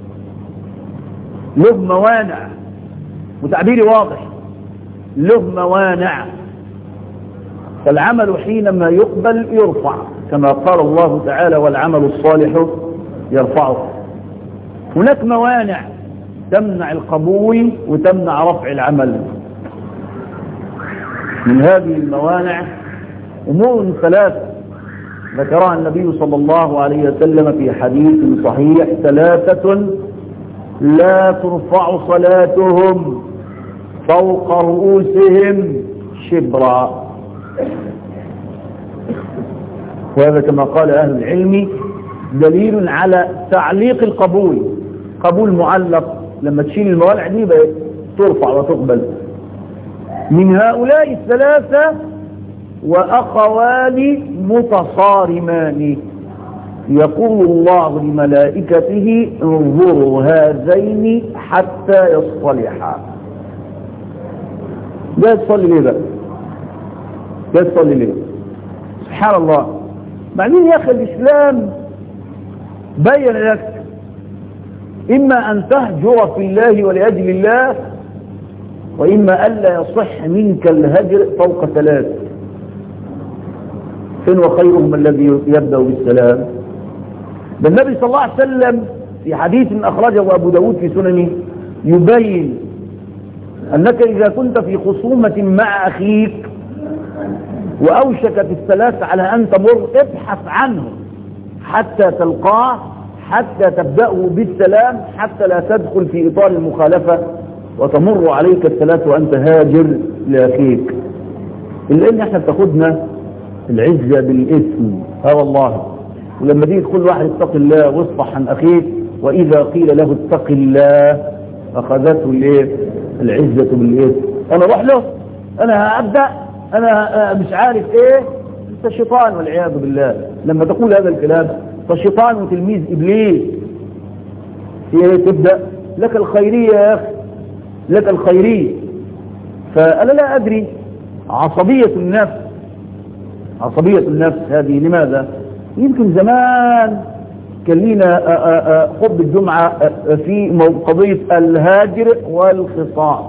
[SPEAKER 4] له موانع، وتعبيري واضح، له موانع. فالعمل حينما يقبل يرفع، كما قال الله تعالى: والعمل الصالح يرفعه. هناك موانع تمنع القبول وتمنع رفع العمل. من هذه الموانع أمور ثلاثة ذكرها النبي صلى الله عليه وسلم في حديث صحيح: ثلاثة لا ترفع صلاتهم فوق رؤوسهم شبرا. وهذا كما قال أهل العلم دليل على تعليق القبول. قبول معلق، لما تشيل الموانع دي ترفع وتقبل. من هؤلاء الثلاثة وأخوان متصارمان، يقول الله لملائكته: انظروا هذين حتى يصطلحا. ده تصلي ليه بقى؟ ده تصلي ليه؟ سبحان الله. بعدين يا أخي الإسلام بين لك إما أن تهجر في الله ولأجل الله، وإما ألا يصح منك الهجر فوق ثلاث. فين وخيرهم الذي يبدأ بالسلام؟ ده النبي صلى الله عليه وسلم في حديث أخرجه أبو داود في سننه يبين أنك إذا كنت في خصومة مع أخيك وأوشكت الثلاث على أن تمر، ابحث عنه حتى تلقاه، حتى تبدأه بالسلام، حتى لا تدخل في إطار المخالفة وتمر عليك الثلاث وأنت هاجر لأخيك. إلا إن احنا بتاخدنا العزة بالإثم. ها والله. ولما دي كل واحد اتق الله واصفح عن أخيك، وإذا قيل له اتق الله أخذته الايه؟ العزة بالإثم. أنا أروح له، أنا هأبدأ، أنا مش عارف إيه. أنت شيطان والعياذ بالله لما تقول هذا الكلام. فشيطان وتلميذ إبليس. هي تبدأ لك الخيرية يا أخي، لك الخيرية. فأنا لا أدري عصبية النفس، عصبية النفس هذه لماذا؟ يمكن زمان كان لنا خطبة الجمعة في قضية الهاجر والخصام،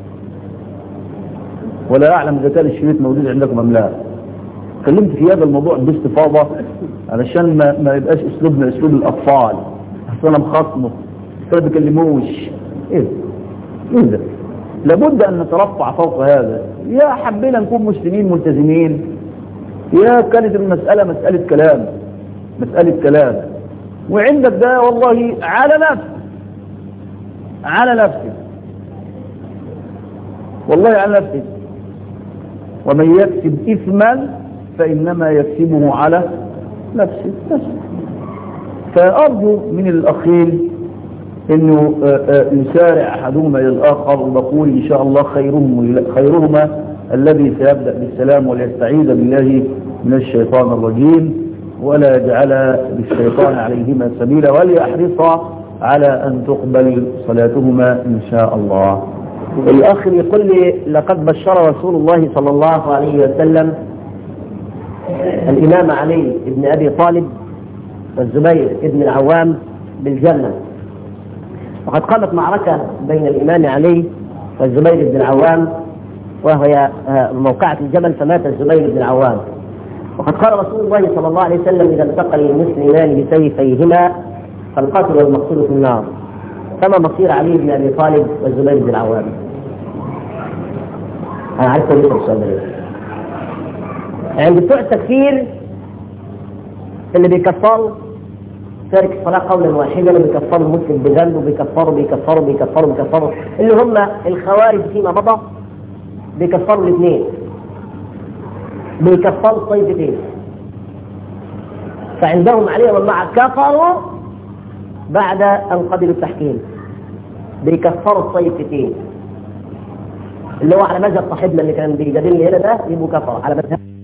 [SPEAKER 4] ولا أعلم إذا كان الشريط موجود عندكم أم لا. تكلمت في هذا الموضوع باستفاضة علشان ما, ما يبقاش أسلوبنا أسلوب الأطفال. أصلا مخصمه ما بيكلموش. إيه إيه ده؟ لابد أن نترفع فوق هذا. يا حبينا نكون مسلمين ملتزمين، يا كانت المسألة مسألة كلام، مسألة كلام. وعندك ده والله على نفسك، على نفسك، والله على نفسك. ومن يكسب إثما فإنما يكسبه على نفسه. فأرجو من الأخين إنه يسارع أحدهما إلى الآخر، وبقول إن شاء الله خيرهم خيرهما الذي سيبدأ بالسلام وليستعيذ بالله من الشيطان الرجيم، ولا يجعل بالشيطان عليهما سبيلا، وليحرص على أن تقبل صلاتهما إن شاء الله.
[SPEAKER 5] الأخ يقول لي: لقد بشر رسول الله صلى الله عليه وسلم الإمام علي بن أبي طالب والزبير بن العوام بالجنة، وقد قامت معركة بين الإمام علي والزبير بن العوام، وهي موقعة الجبل، فمات الزبير بن العوام. وقد قال رسول الله صلى الله عليه وسلم: إذا التقى المسلمان بسيفيهما فالقاتل والمقتول في النار. فما مصير علي بن أبي طالب والزبير بن العوام؟ أنا عارف كل السؤال ده. عند بتوع التكفير اللي بيكفروا تارك الصلاة قولا واحدا، وبيكفروا المسلم بذنب، وبيكفروا بيكفروا بيكفروا بيكفروا اللي هم الخوارج فيما مضى، بيكفروا الاثنين، بيكفروا الطائفتين. فعندهم عليهم المع كفروا بعد أن قبلوا التحكيم، بيكفروا الطائفتين اللي هو على مذهب صاحبنا اللي كان بيجادلني هنا ده، يبقوا كفروا على مذهب